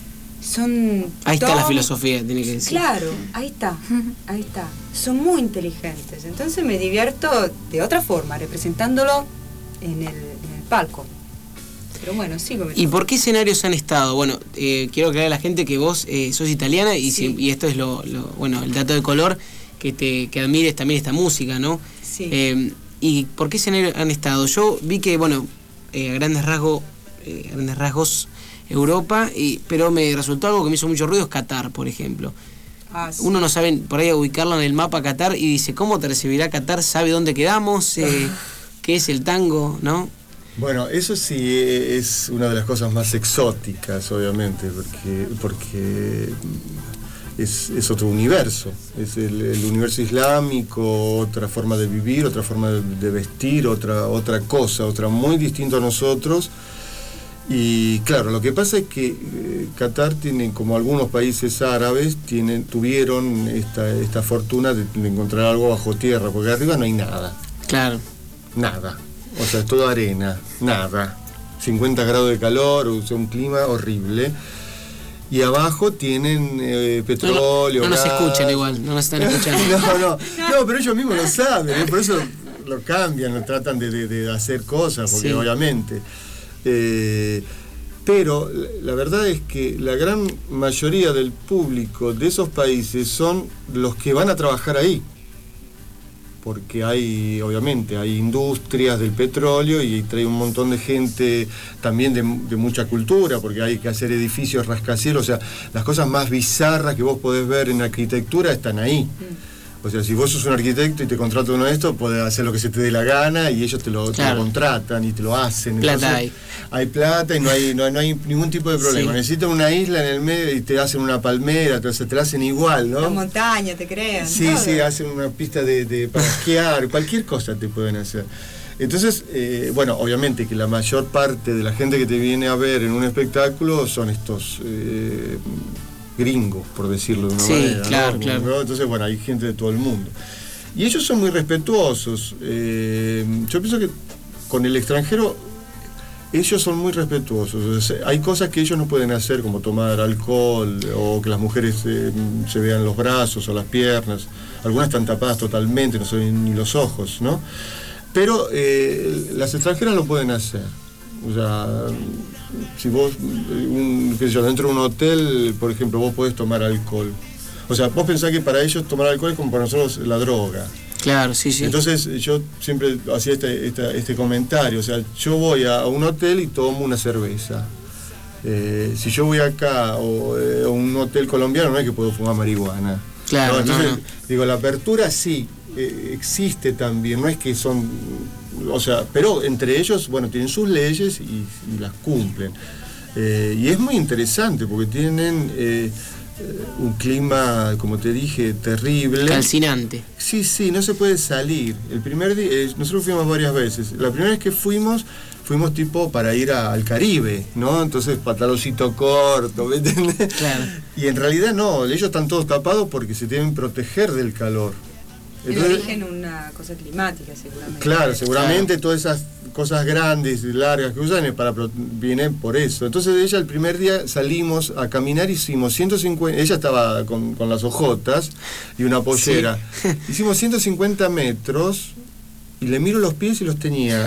Son ahí está todo, la filosofía, tiene que decir. Claro, ahí está, ahí está. Son muy inteligentes. Entonces me divierto de otra forma, representándolo en el, en el palco. Pero bueno, sigo. ¿Y por qué escenarios han estado? Bueno, eh, quiero aclarar a la gente que vos eh, sos italiana y, sí. si, y esto es lo, lo, bueno, el dato de color, que te que admires también esta música, ¿no? Sí. Eh, ¿Y por qué escenarios han estado? Yo vi que, bueno, eh, a grandes rasgos, eh, a grandes rasgos Europa, y, pero me resultó algo que me hizo mucho ruido, es Qatar, por ejemplo. Ah, sí. Uno no sabe por ahí ubicarlo en el mapa Qatar y dice, ¿cómo te recibirá Qatar? ¿Sabe dónde quedamos? Eh, ¿Qué es el tango? ¿No? Bueno, eso sí es una de las cosas más exóticas, obviamente, porque, porque es, es otro universo, es el, el universo islámico, otra forma de vivir, otra forma de, de vestir, otra, otra cosa, otra muy distinta a nosotros. Y claro, lo que pasa es que eh, Qatar tiene, como algunos países árabes, tienen, tuvieron esta, esta fortuna de, de encontrar algo bajo tierra, porque arriba no hay nada. Claro. Nada. O sea, es toda arena, nada. cincuenta grados de calor, o sea, un clima horrible. Y abajo tienen eh, petróleo. No, no, no nos gas. escuchan igual, no nos están escuchando. no, no, no, pero ellos mismos lo saben, ¿eh? Por eso lo cambian, lo tratan de, de, de hacer cosas, porque Sí. obviamente. Eh, pero la verdad es que la gran mayoría del público de esos países son los que van a trabajar ahí. Porque hay, obviamente, hay industrias del petróleo y trae un montón de gente también de, de mucha cultura, porque hay que hacer edificios rascacielos, o sea, las cosas más bizarras que vos podés ver en arquitectura están ahí. Mm. O sea, si vos sos un arquitecto y te contrata uno de estos, podés hacer lo que se te dé la gana y ellos te lo, claro. te lo contratan y te lo hacen. Plata Entonces, hay. Hay plata y no hay, no, no hay ningún tipo de problema. Sí. Necesitan una isla en el medio y te hacen una palmera, te, te la hacen igual, ¿no? La montaña, te crean. Sí, todo. sí, hacen una pista de, de para esquiar, cualquier cosa te pueden hacer. Entonces, eh, bueno, obviamente que la mayor parte de la gente que te viene a ver en un espectáculo son estos eh, gringos, por decirlo de una sí, manera. Claro, ¿no? claro. ¿no? Entonces, bueno, hay gente de todo el mundo. Y ellos son muy respetuosos. Eh, yo pienso que con el extranjero ellos son muy respetuosos. O sea, hay cosas que ellos no pueden hacer, como tomar alcohol o que las mujeres eh, se vean los brazos o las piernas. Algunas están tapadas totalmente, no se ven ni los ojos, ¿no? Pero eh, las extranjeras lo pueden hacer. O sea, si vos, un, qué sé yo, dentro de un hotel, por ejemplo, vos podés tomar alcohol. O sea, vos pensás que para ellos tomar alcohol es como para nosotros la droga. Claro, sí, sí. Entonces yo siempre hacía este, este, este comentario, o sea, yo voy a un hotel y tomo una cerveza. Eh, si yo voy acá o eh, a un hotel colombiano, no es que puedo fumar marihuana. Claro, ¿no? Entonces, no, no. digo, la apertura sí eh, existe también, no es que son, o sea, pero entre ellos, bueno, tienen sus leyes y, y las cumplen. Eh, y es muy interesante porque tienen eh, un clima, como te dije, terrible. Calcinante. Sí, sí, no se puede salir. El primer día, eh, nosotros fuimos varias veces. La primera vez que fuimos, fuimos tipo para ir a, al Caribe, ¿no? Entonces, pantaloncito corto, ¿me entiendes? Claro. Y en realidad no, ellos están todos tapados porque se deben proteger del calor. El origen una cosa climática, seguramente. Claro, seguramente claro. Todas esas cosas grandes y largas que usan es para, vienen por eso. Entonces ella el primer día salimos a caminar, hicimos ciento cincuenta, ella estaba con, con las ojotas y una pollera. Sí. Hicimos ciento cincuenta metros y le miro los pies y los tenía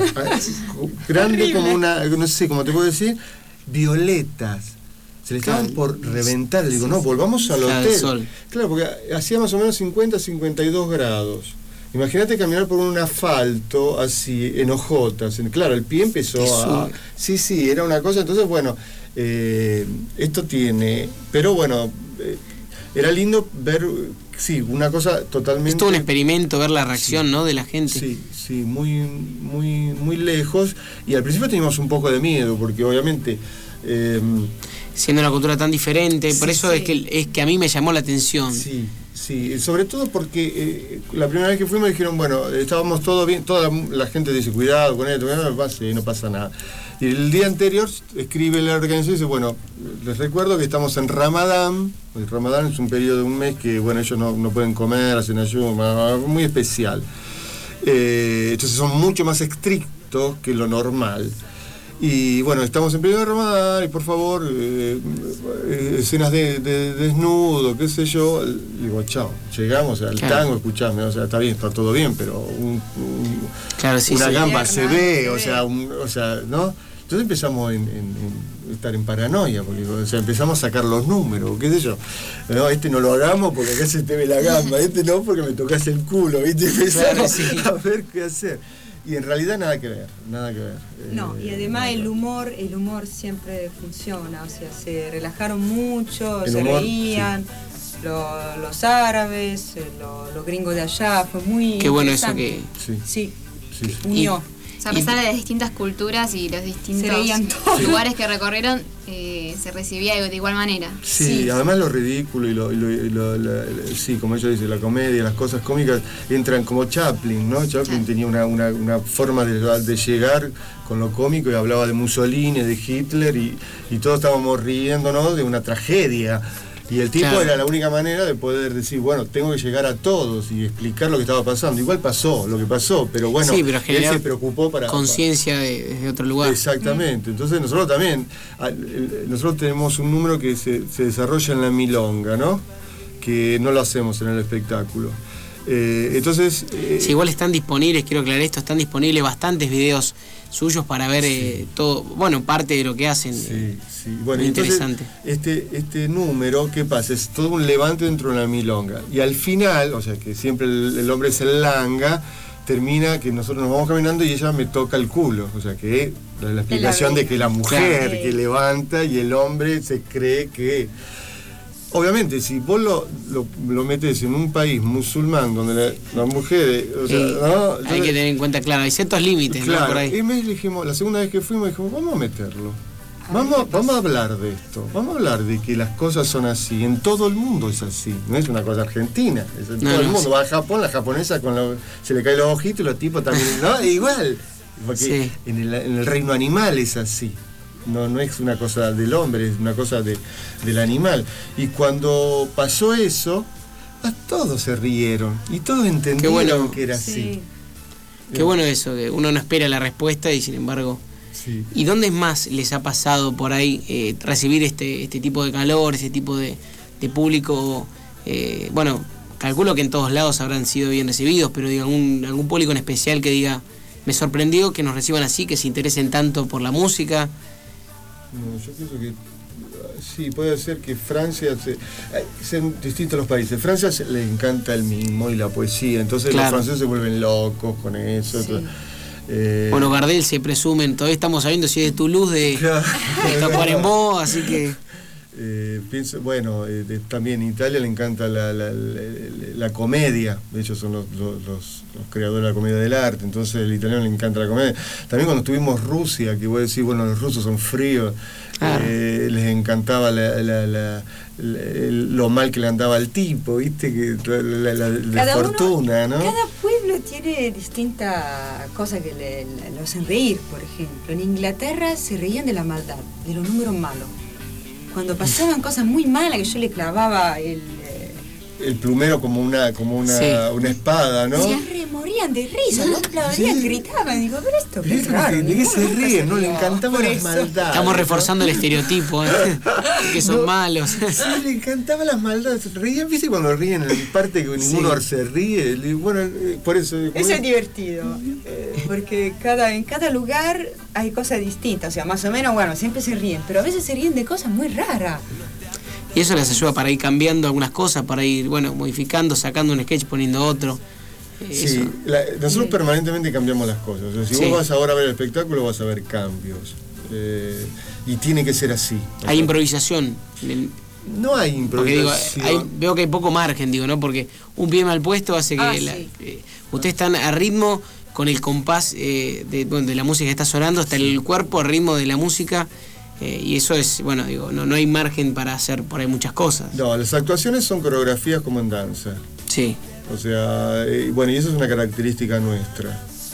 grande como una, no sé cómo te puedo decir, violetas. Se le estaban por reventar. Le digo, no, volvamos al hotel. Sol. Claro, porque hacía más o menos cincuenta a cincuenta y dos grados. Imagínate caminar por un asfalto así, en hojotas. Claro, el pie empezó a... Sí, sí, era una cosa. Entonces, bueno, eh, esto tiene... Pero bueno, eh, era lindo ver, sí, una cosa totalmente... Es todo un experimento, ver la reacción, sí, ¿no?, de la gente. Sí, sí, muy, muy, muy lejos. Y al principio teníamos un poco de miedo, porque obviamente... Eh, siendo una cultura tan diferente, sí, por eso sí. es que es que a mí me llamó la atención. Sí, sí, sobre todo porque eh, la primera vez que fuimos dijeron, bueno, estábamos todo bien, toda la, la gente dice, cuidado con esto, no pasa, no pasa nada. Y el día anterior escribe la organización y dice, bueno, les recuerdo que estamos en Ramadán. El Ramadán es un periodo de un mes que, bueno, ellos no, no pueden comer, hacen ayuno, muy especial. Eh, entonces son mucho más estrictos que lo normal. Y bueno, estamos en periodo de Ramadán y por favor, eh, eh, escenas de, de, de desnudo, qué sé yo. Digo, chao, llegamos al claro. tango, escuchame, o sea, está bien, está todo bien, pero un, un, claro, sí, una sí. gamba se ve, se o ve. sea, un, o sea, ¿no? Entonces empezamos en, en, en estar en paranoia, porque o sea, empezamos a sacar los números, qué sé yo. No, este no lo hagamos porque acá se te ve la gamba, este no porque me tocas el culo, ¿viste? Empezamos claro, sí. a ver qué hacer. Y en realidad nada que ver, nada que ver. No, eh, y además el humor, el humor siempre funciona, o sea, se relajaron mucho, el se humor, reían, sí. lo, los árabes, lo, los gringos de allá, fue muy qué bueno eso interesante. que... Sí, Sí, sí, sí. unió. O sea, a pesar de las distintas culturas y los distintos lugares que recorrieron, eh, se recibía de igual manera. Sí, sí. Además lo ridículo y lo, y lo, y lo la, la, sí, como ellos dicen, la comedia, las cosas cómicas entran como Chaplin, ¿no? Chaplin sí. tenía una, una, una forma de, de llegar con lo cómico y hablaba de Mussolini, de Hitler y, y todos estábamos riéndonos de una tragedia. Y el tipo claro. era la única manera de poder decir, bueno, tengo que llegar a todos y explicar lo que estaba pasando. Igual pasó lo que pasó, pero bueno, sí, pero él se preocupó para... conciencia de, de otro lugar. Exactamente. Entonces nosotros también, nosotros tenemos un número que se, se desarrolla en la milonga, ¿no? Que no lo hacemos en el espectáculo. Eh, entonces... Eh, sí, igual están disponibles, quiero aclarar esto, están disponibles bastantes videos suyos para ver sí. eh, todo, bueno, parte de lo que hacen. Sí, sí. Bueno, interesante. Este, este número, ¿qué pasa? Es todo un levante dentro de la milonga. Y al final, o sea, que siempre el, el hombre se langa, termina que nosotros nos vamos caminando y ella me toca el culo. O sea, que la, la explicación de que la mujer claro. que levanta y el hombre se cree que... Obviamente, si vos lo, lo, lo metés en un país musulmán donde la, las mujeres... O sea, sí, ¿no? Entonces, hay que tener en cuenta, claro, hay ciertos límites, claro, ¿no? Por ahí. Y me dijimos, la segunda vez que fuimos, dijimos, vamos a meterlo. Vamos, vamos a hablar de esto, vamos a hablar de que las cosas son así, en todo el mundo es así, no es una cosa argentina, es en no, todo no, el mundo. Sí. Va a Japón, la japonesa con lo, se le caen los ojitos y los tipos también, ¿no? Igual, porque sí. en, el, en el reino animal es así. No, no es una cosa del hombre, es una cosa de, del animal. Y cuando pasó eso, todos se rieron y todos entendieron bueno. que era sí. así. Qué bueno eso, que uno no espera la respuesta y sin embargo... Sí. ¿Y dónde más les ha pasado por ahí eh, recibir este, este tipo de calor, este tipo de, de público? Eh, bueno, calculo que en todos lados habrán sido bien recibidos, pero digo, algún, algún público en especial que diga, me sorprendió que nos reciban así, que se interesen tanto por la música. No, yo pienso que sí, puede ser que Francia, se, sean distintos los países. Francia se, le encanta el mimo y la poesía, entonces claro. los franceses se vuelven locos con eso. Sí. Eh, bueno, Gardel se presumen, todavía estamos sabiendo si es de Toulouse, de, claro. de Tacuarembó, así que... Eh, pienso, bueno, eh, de, también en Italia le encanta la, la, la, la comedia, de hecho son los, los, los, los creadores de la comedia del arte, entonces el italiano le encanta la comedia. También cuando estuvimos Rusia, que voy a decir, bueno, los rusos son fríos, ah. eh, les encantaba la, la, la, la, lo mal que le andaba al tipo, viste, que la, la, la cada fortuna, uno, ¿no? Cada pueblo tiene distintas cosas que le, le, le hacen reír, por ejemplo. En Inglaterra se reían de la maldad, de los números malos. Cuando pasaban cosas muy malas, que yo le clavaba el... Eh... el plumero como una como una, sí. una espada, ¿no? Se remorían de risa, no aplaudían, sí. gritaban. Digo, pero esto qué es raro. ¿De qué se ríen? No, le encantaba las maldades. Estamos reforzando ¿no? el estereotipo, ¿eh? que son no, malos. Sí, le encantaban las maldades. Reían, ¿viste? Cuando ríen en parte que ninguno sí. se ríe. Bueno, por eso... Eso es divertido. Eh, porque cada, en cada lugar hay cosas distintas. O sea, más o menos, bueno, siempre se ríen. Pero a veces se ríen de cosas muy raras. Y eso les ayuda para ir cambiando algunas cosas, para ir, bueno, modificando, sacando un sketch, poniendo otro. Sí, la, nosotros sí. permanentemente cambiamos las cosas. O sea, si sí. vos vas ahora a ver el espectáculo, vas a ver cambios. Eh, y tiene que ser así. Hay sea, improvisación. No hay improvisación. Digo, hay, veo que hay poco margen, digo, ¿no? Porque un pie mal puesto hace que... Ah, la, sí. eh, ustedes están a ritmo con el compás eh, de, bueno, de la música que está sonando, hasta el cuerpo a ritmo de la música. Eh, y eso es, bueno, digo, no, no hay margen para hacer por ahí muchas cosas. No, las actuaciones son coreografías como en danza. Sí. O sea, eh, bueno, y eso es una característica nuestra.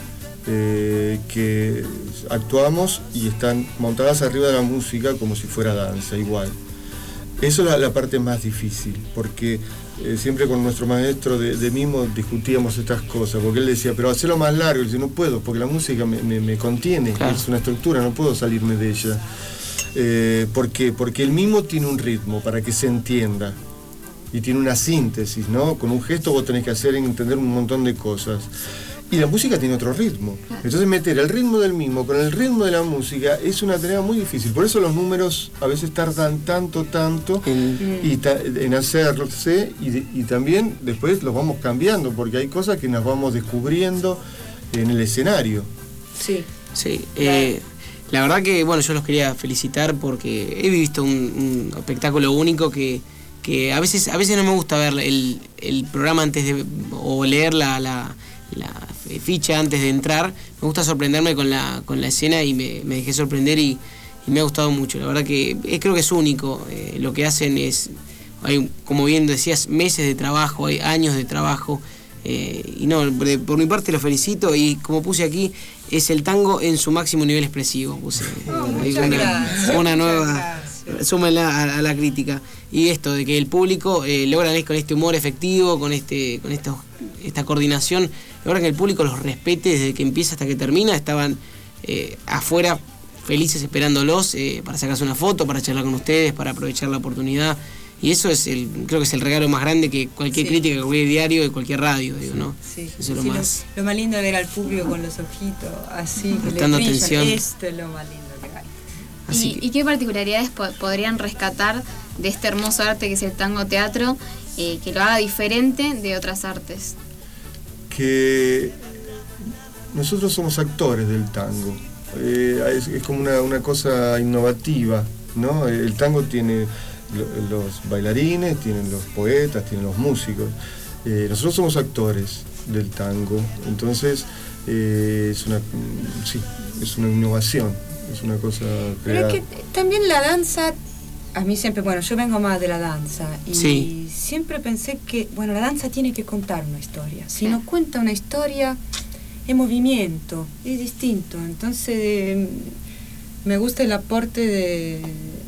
Eh, que actuamos y están montadas arriba de la música como si fuera danza, igual. Eso es la, la parte más difícil, porque eh, siempre con nuestro maestro de, de mimo discutíamos estas cosas, porque él decía, pero hacerlo más largo, y dice, no puedo, porque la música me, me, me contiene, claro. es una estructura, no puedo salirme de ella. Eh, ¿Por qué? Porque el mimo tiene un ritmo para que se entienda y tiene una síntesis, ¿no? Con un gesto vos tenés que hacer entender un montón de cosas. Y la música tiene otro ritmo. Entonces meter el ritmo del mimo con el ritmo de la música es una tarea muy difícil. Por eso los números a veces tardan tanto, tanto mm. y ta en hacerse y, y también después los vamos cambiando porque hay cosas que nos vamos descubriendo en el escenario. Sí. Sí. Eh, la verdad que, bueno, yo los quería felicitar porque he visto un, un espectáculo único que, que a veces a veces no me gusta ver el, el programa antes de o leer la, la, la ficha antes de entrar. Me gusta sorprenderme con la, con la escena y me, me dejé sorprender y, y me ha gustado mucho. La verdad que es, creo que es único. Eh, lo que hacen es, hay, como bien decías, meses de trabajo, hay años de trabajo. Eh, y no, de, por mi parte lo felicito y como puse aquí, es el tango en su máximo nivel expresivo. Puse oh, eh, una, gracias, una nueva, súmenla a, a la crítica. Y esto, de que el público eh, logran con este humor efectivo, con este con estos, esta coordinación, logran que el público los respete desde que empieza hasta que termina. Estaban eh, afuera felices esperándolos eh, para sacarse una foto, para charlar con ustedes, para aprovechar la oportunidad. Y eso es el, creo que es el regalo más grande que cualquier sí. crítica, cualquier diario, de cualquier radio, digo, ¿no? Sí. Eso es sí, lo sí, más. Lo, lo más lindo de ver al público con los ojitos así, que prestando le brillan. atención. Esto es lo más lindo que hay. ¿Y, que... ¿Y qué particularidades po podrían rescatar de este hermoso arte que es el tango teatro, eh, que lo haga diferente de otras artes? Que nosotros somos actores del tango. Eh, es, es como una, una cosa innovativa, ¿no? El tango tiene los bailarines, tienen los poetas, tienen los músicos. Eh, nosotros somos actores del tango, entonces eh, es una sí, es una innovación, es una cosa creada. Pero es que también la danza, a mí siempre, bueno, yo vengo más de la danza y sí. siempre pensé que, bueno, la danza tiene que contar una historia. Si no cuenta una historia, es movimiento, es distinto. Entonces me gusta el aporte de,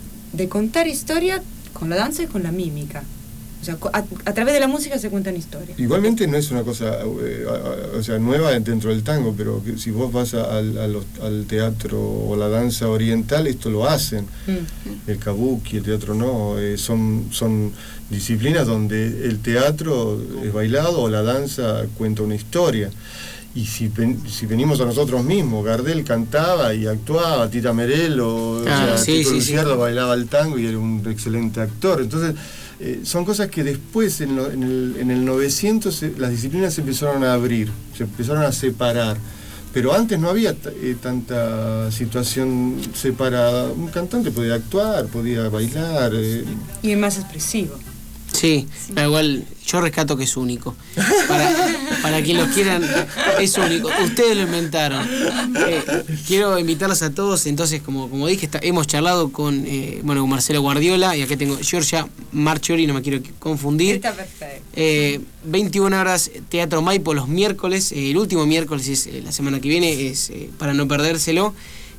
de contar historia con la danza y con la mímica. O sea, a, a través de la música se cuentan historias. Igualmente no es una cosa eh, a, a, o sea, nueva dentro del tango, pero que si vos vas a, a, a los, al teatro o la danza oriental, esto lo hacen. Mm. El kabuki, el teatro no, eh, son, son disciplinas donde el teatro es bailado o la danza cuenta una historia. Y si, si venimos a nosotros mismos, Gardel cantaba y actuaba, Tita Merelo, ah, o sea, sí, Tito sí, Lucierdo sí. bailaba el tango y era un excelente actor. Entonces, eh, son cosas que después, en, lo, en, el, en el novecientos, se, las disciplinas se empezaron a abrir, se empezaron a separar. Pero antes no había eh, tanta situación separada. Un cantante podía actuar, podía bailar. Eh. Y es más expresivo. Sí, sí, pero igual yo rescato que es único. Para, para quien lo quieran, es único. Ustedes lo inventaron. Eh, quiero invitarlos a todos. Entonces, como, como dije, está, hemos charlado con, eh, bueno, con Marcelo Guardiola y acá tengo Giorgia Marchiori, no me quiero confundir. Está perfecto. Eh, veintiuna horas, Teatro Maipo los miércoles. Eh, el último miércoles es eh, la semana que viene, es eh, para no perdérselo.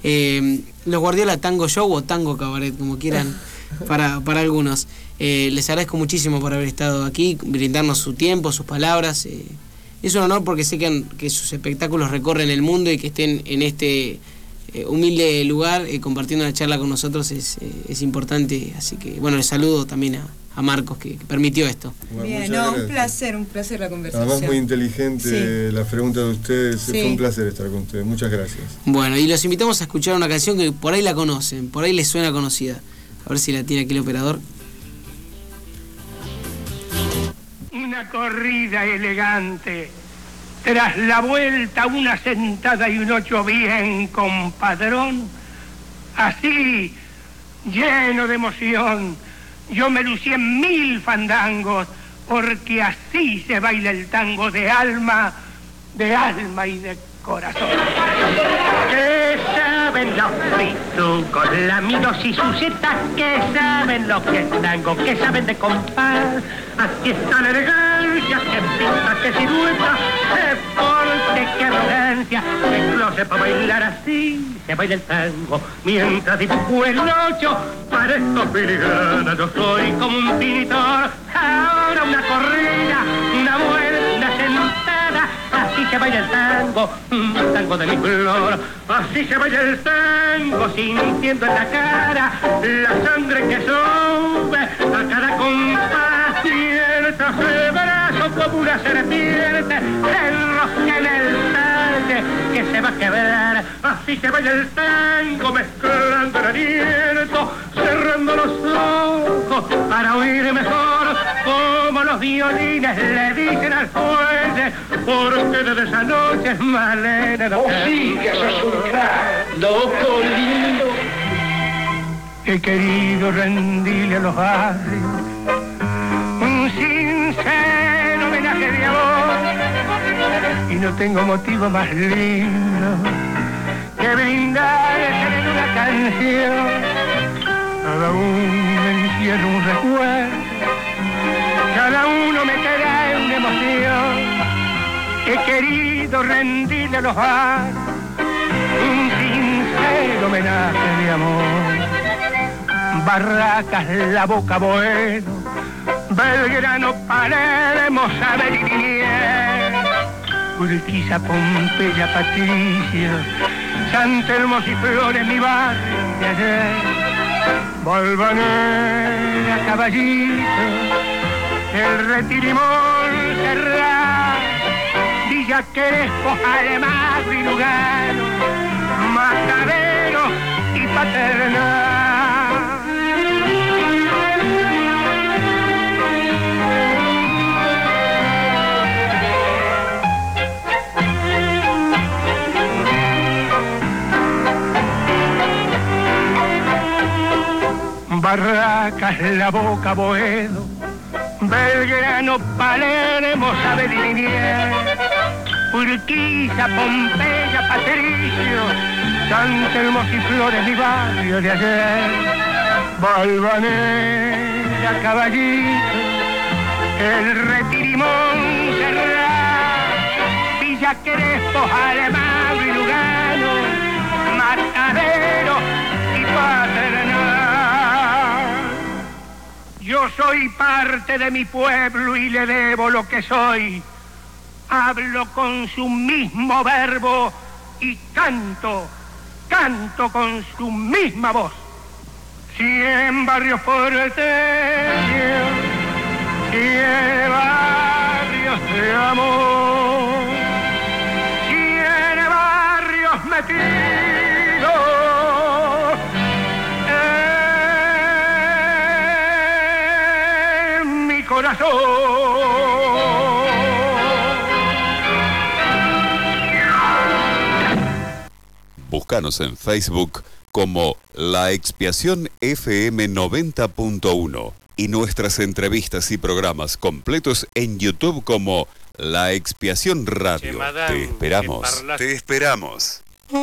Eh, los Guardiola Tango Show o Tango Cabaret, como quieran, para, para algunos. Eh, les agradezco muchísimo por haber estado aquí, brindarnos su tiempo, sus palabras. Eh, es un honor porque sé que, que sus espectáculos recorren el mundo y que estén en este eh, humilde lugar eh, compartiendo una charla con nosotros es, eh, es importante. Así que, bueno, les saludo también a, a Marcos que, que permitió esto. Bueno, Bien, no, un placer, un placer la conversación. Además, muy inteligente sí. la pregunta de ustedes. Sí. Fue un placer estar con ustedes. Muchas gracias. Bueno, y los invitamos a escuchar una canción que por ahí la conocen, por ahí les suena conocida. A ver si la tiene aquí el operador. Una corrida elegante, tras la vuelta una sentada y un ocho bien compadrón, así, lleno de emoción, yo me lucí en mil fandangos, porque así se baila el tango de alma, de alma y de corazón. Que saben los pitucos, lamidos y sucetas, que saben lo que es tango, que saben de compás. Aquí está la elegancia, que pinta, que silueta, que porte, que arrogancia, que closet para bailar así, se baila el tango, mientras dibujo el ocho, parezco filigrana, yo soy como un pintor. Ahora una corrida, una vuelta, una sentada, así se baila el tango, un tango de mi flor, así se baila el tango, sintiendo en la cara la sangre que sube a cada compás. Cierta el brazo como una serpiente, enrosca en el talle que se va a quebrar. Así se baila el tango, mezclando el aliento, cerrando los ojos para oír mejor como los violines le dicen al fuelle, porque desde esa noche es Malena. Oh sí, que sos un crack, loco lindo. He querido rendirle a los barrios un sincero homenaje de amor, y no tengo motivo más lindo que brindar en una canción. Cada uno encierra un recuerdo, cada uno me trae una emoción. He querido rendirle a los bares un sincero homenaje de amor. Barracas, La Boca, Boedo, Belgrano, Palermo, Saber y Liniers, Urquiza, Pompeya, Patricio, San Telmo y Flores, mi barrio de ayer. Valvanera, Caballito, El Retiro y Montserrat, Villa Crespo, Almagro y Lugano, Matadero y Paternal. Barracas, La Boca, Boedo, Belgrano, Palermo, Saber y Liniers, Urquiza, Pompeya, Patricio, San Telmo y Flores, mi barrio de ayer. Valvanera, Caballito, El Retiro y Montserrat, Villa Crespo, Almagro y Lugano, Matadero y Paternal. Yo soy parte de mi pueblo y le debo lo que soy. Hablo con su mismo verbo y canto, canto con su misma voz. Cien barrios porteños, cien barrios de amor, cien barrios metidos corazón. Búscanos en Facebook como La Expiación F M noventa punto uno y nuestras entrevistas y programas completos en YouTube como La Expiación Radio. Che, madame, Te esperamos. Te esperamos.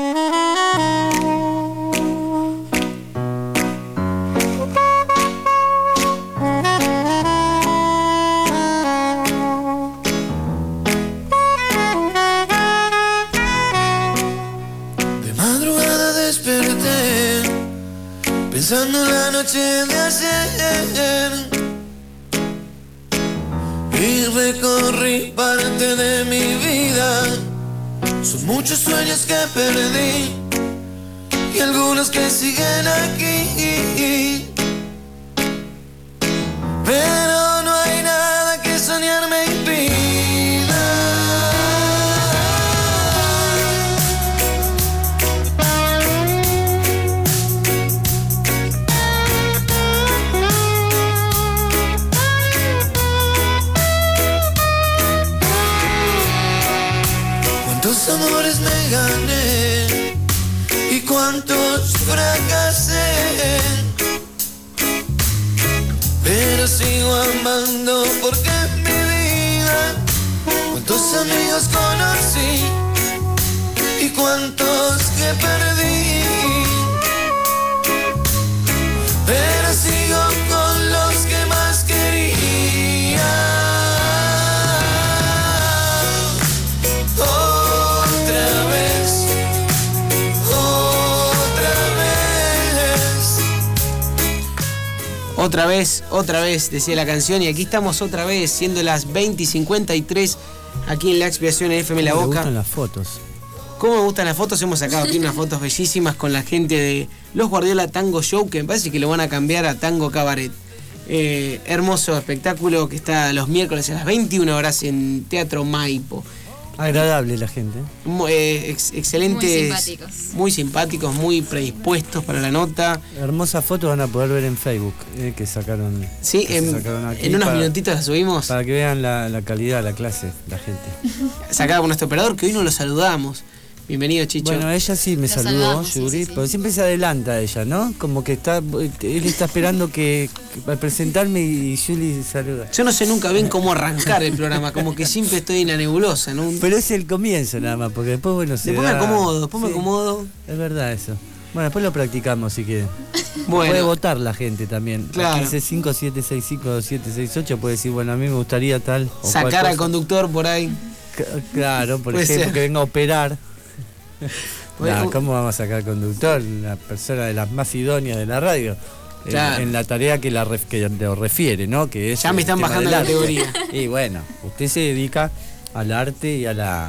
Pensando en la noche de ayer y recorrí parte de mi vida. Son muchos sueños que perdí y algunos que siguen aquí, pero no hay nada que soñar me impida. Cuántos amores me gané y cuántos fracasé, pero sigo amando porque es mi vida. Cuántos amigos conocí y cuántos que perdí, pero sigo con los que más quería. Otra vez, otra vez, decía la canción, y aquí estamos otra vez, siendo las veinte y cincuenta y tres, aquí en La Expiación F M La Boca. Me gustan las fotos. ¿Cómo me gustan las fotos? Hemos sacado aquí unas fotos bellísimas con la gente de Los Guardiola Tango Show, que me parece que lo van a cambiar a Tango Cabaret. Eh, hermoso espectáculo que está los miércoles a las veintiuna horas en Teatro Maipo. Agradable la gente. Muy, eh, ex, excelentes. Muy simpáticos. Muy simpáticos, muy predispuestos para la nota. Hermosas fotos van a poder ver en Facebook, eh, que sacaron. Sí, que en, sacaron aquí en unos para, minutitos la subimos. Para que vean la, la calidad de la clase, la gente. Sacada con nuestro operador, que hoy no lo saludamos. Bienvenido, Chicho. Bueno, ella sí me Lo saludó, saludamos, sí, Yuri, sí, sí. pero siempre se adelanta ella, ¿no? Como que está, él está esperando que, que al presentarme y Yuri saluda. Yo no sé nunca bien cómo arrancar el programa, como que siempre estoy en la nebulosa, ¿no? Pero es el comienzo nada más, porque después, bueno, se Después me da- acomodo, después me Sí, acomodo. Es verdad eso. Bueno, después lo practicamos si quieren. Bueno. Puede votar la gente también. Claro. quince cinco siete seis cinco siete seis ocho puede decir, bueno, a mí me gustaría tal. o Sacar cual al cosa. conductor por ahí. C- Claro, por Puede ejemplo, ser. que venga a operar. Puede- Nah, ¿cómo vamos a sacar conductor? La persona de las más idóneas de la radio. En- Claro. En, la tarea que, la ref- que lo refiere, ¿no? Que es Ya me el están tema bajando del la arte. categoría. Y bueno, usted se dedica al arte y a la,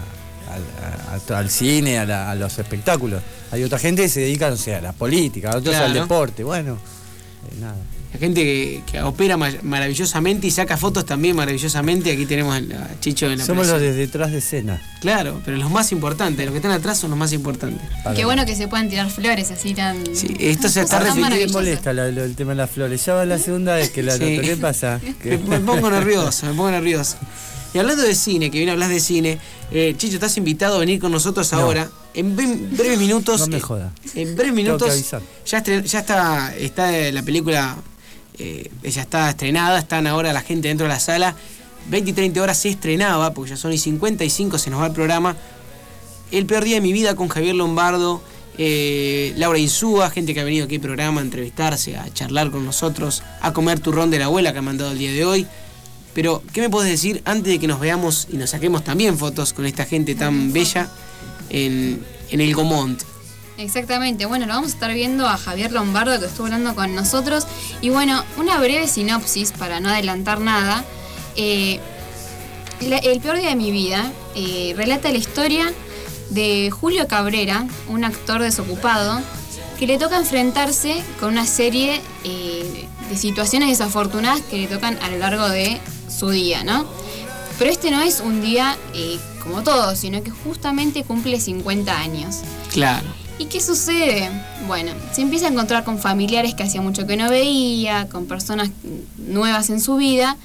al, a- al cine, a, la- a los espectáculos. Hay otra gente que se dedica, no sé, a la política, otros al Claro. deporte. Bueno, eh, nada. La gente que, que opera ma- maravillosamente y saca fotos también maravillosamente. Aquí tenemos a Chicho en la Somos los presión. de detrás de escena. Claro, pero los más importantes, los que están atrás son los más importantes. Qué bueno que se puedan tirar flores así tan. Sí, esto se está tan ¿Qué le maravillosas. molesta la- lo- el tema de las flores? Ya va la segunda vez que la Sí. noto. ¿Qué pasa? Me, ¿Qué? me pongo nervioso, me pongo nervioso. Y hablando de cine, que viene a hablar de cine, eh, Chicho, estás invitado a venir con nosotros No. ahora. En bre- breves minutos. No me eh, joda. En breves Tengo que minutos. avisar. Ya, estren- ya está, está la película. Eh, ya está estrenada, están ahora la gente dentro de la sala. veinte y treinta horas se estrenaba, porque ya son y cincuenta y cinco, se nos va el programa. El peor día de mi vida con Javier Lombardo, eh, Laura Insúa, gente que ha venido aquí al programa a entrevistarse, a charlar con nosotros, a comer turrón de la abuela que ha mandado el día de hoy. Pero, ¿qué me podés decir antes de que nos veamos y nos saquemos también fotos con esta gente tan bella en, en el Gomont? Exactamente, bueno, lo vamos a estar viendo a Javier Lombardo que estuvo hablando con nosotros. Y bueno, una breve sinopsis para no adelantar nada. Eh, la- el peor día de mi vida eh, relata la historia de Julio Cabrera, un actor desocupado, que le toca enfrentarse con una serie eh, de situaciones desafortunadas que le tocan a lo largo de su día, ¿no? Pero este no es un día eh, como todos, sino que justamente cumple cincuenta años. Claro. ¿Y qué sucede? Bueno, se empieza a encontrar con familiares que hacía mucho que no veía, con personas nuevas en su vida,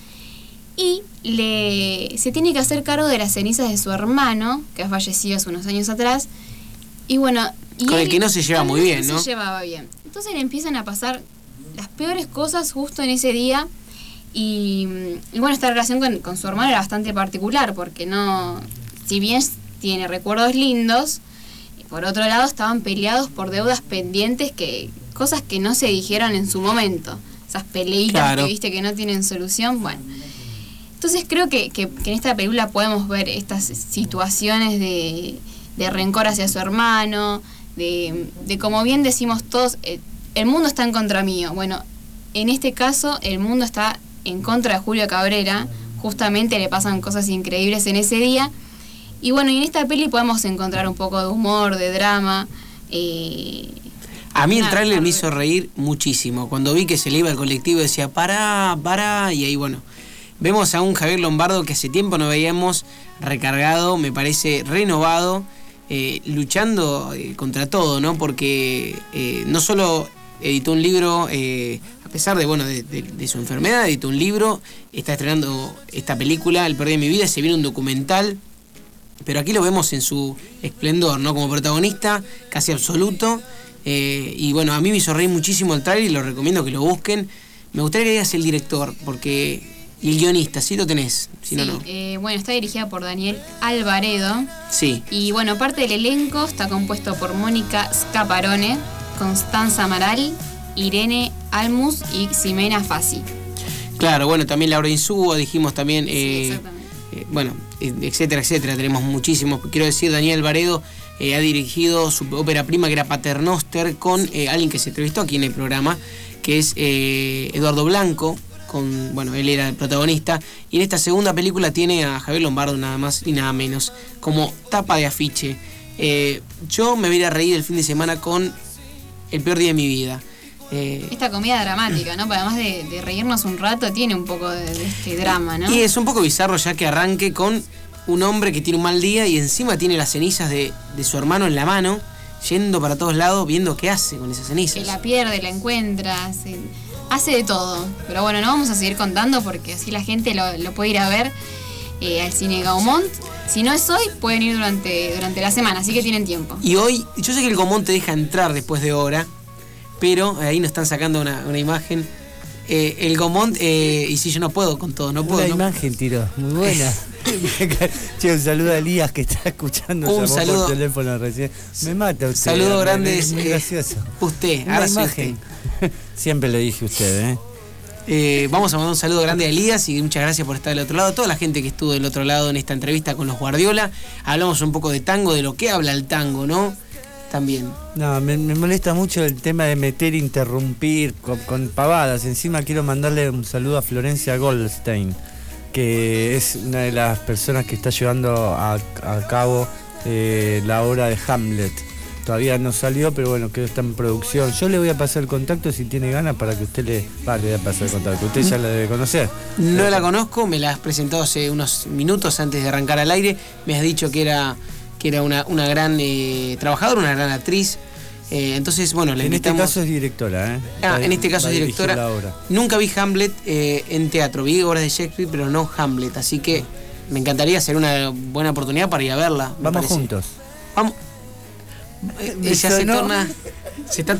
y le, se tiene que hacer cargo de las cenizas de su hermano, que ha fallecido hace unos años atrás, y bueno... Y Con el él que no se lleva también muy bien, no ¿no? se llevaba bien. Entonces le empiezan a pasar las peores cosas justo en ese día, y, y bueno, esta relación con, con su hermano era bastante particular, porque no... Si bien tiene recuerdos lindos... Por otro lado, estaban peleados por deudas pendientes, que cosas que no se dijeron en su momento. Esas peleitas Claro. que viste que no tienen solución. Bueno, entonces creo que, que- que en esta película podemos ver estas situaciones de, de rencor hacia su hermano, de, de como bien decimos todos, eh, el mundo está en contra mío. Bueno, en este caso el mundo está en contra de Julio Cabrera. Justamente le pasan cosas increíbles en ese día. Y bueno, y en esta peli podemos encontrar un poco de humor, de drama. Eh, A mí el Una- tráiler me hizo reír muchísimo. Cuando vi que se le iba al colectivo decía, pará, pará. Y ahí, bueno, vemos a un Javier Lombardo que hace tiempo no veíamos recargado, me parece renovado, eh, luchando eh, contra todo, ¿no? Porque eh, no solo editó un libro, eh, a pesar de, bueno, de, de- de su enfermedad, editó un libro, está estrenando esta película, El peor día de mi vida, se viene un documental. Pero aquí lo vemos en su esplendor, ¿no? Como protagonista, casi absoluto. Eh, y bueno, a mí me hizo reír muchísimo el trailer y lo recomiendo que lo busquen. Me gustaría que digas el director, porque. Y el guionista, ¿sí lo tenés? Si no, sí, no. eh, bueno, está dirigida por Daniel Alvaredo. Sí. Y bueno, parte del elenco está compuesto por Mónica Scaparone, Constanza Amaral, Irene Almus y Ximena Fassi. Claro, bueno, también Laura Insúa, dijimos también. Eh, exactamente. eh, bueno, eh, etcétera, etcétera. Tenemos muchísimos. Quiero decir, Daniel Alvaredo eh, ha dirigido su ópera prima, que era Paternoster, con eh, alguien que se entrevistó aquí en el programa, que es eh, Eduardo Blanco. Con, bueno, él era el protagonista. Y en esta segunda película tiene a Javier Lombardo, nada más y nada menos, como tapa de afiche. Eh, yo me voy a ir a reír el fin de semana con El peor día de mi vida. Eh, Esta comedia dramática, ¿no? Pero además de, de reírnos un rato, tiene un poco de, de este drama, ¿no? Y es un poco bizarro ya que arranque con un hombre que tiene un mal día y encima tiene las cenizas de, de su hermano en la mano, yendo para todos lados viendo qué hace con esas cenizas. Que la pierde, la encuentra, se- hace de todo. Pero bueno, no vamos a seguir contando porque así la gente lo, lo puede ir a ver eh, al Cine Gaumont. Si no es hoy, pueden ir durante, durante la semana, así que tienen tiempo. Y hoy, yo sé que el Gomón te deja entrar después de hora, pero ahí nos están sacando una, una imagen. Eh, el Gomón, eh, y si yo no puedo con todo, no puedo. Una no. imagen tiró, muy buena. Che, un saludo a Elías que está escuchando. Un llamó saludo. por teléfono recién. Me mata usted. Saludo grande. Es muy gracioso. Usted, Una ahora sí imagen. usted. Siempre le dije usted, ¿eh? Eh, vamos a mandar un saludo grande a Elías y muchas gracias por estar del otro lado. Toda la gente que estuvo del otro lado en esta entrevista con los Guardiola. Hablamos un poco de tango, de lo que habla el tango, ¿no? También. No, me, me molesta mucho el tema de meter, interrumpir con, con pavadas. Encima quiero mandarle un saludo a Florencia Goldstein, que es una de las personas que está llevando a, a cabo eh, la obra de Hamlet. Todavía no salió, pero bueno, que está en producción. Yo le voy a pasar el contacto si tiene ganas para que usted le... Va, le voy a pasar el contacto. Usted ya la debe conocer. No la conozco, me la has presentado hace unos minutos antes de arrancar al aire. Me has dicho que era, que era una, una gran eh, trabajadora, una gran actriz. Eh, entonces, bueno, le En invitamos... este caso es directora, ¿eh? Ah, Va- en este caso va a es dirigir directora. la obra. Nunca vi Hamlet eh, en teatro, vi obras de Shakespeare, pero no Hamlet, así que me encantaría hacer una buena oportunidad para ir a verla. me Vamos parece. juntos. Vamos. Eh, Me ella se sonó. torna, se está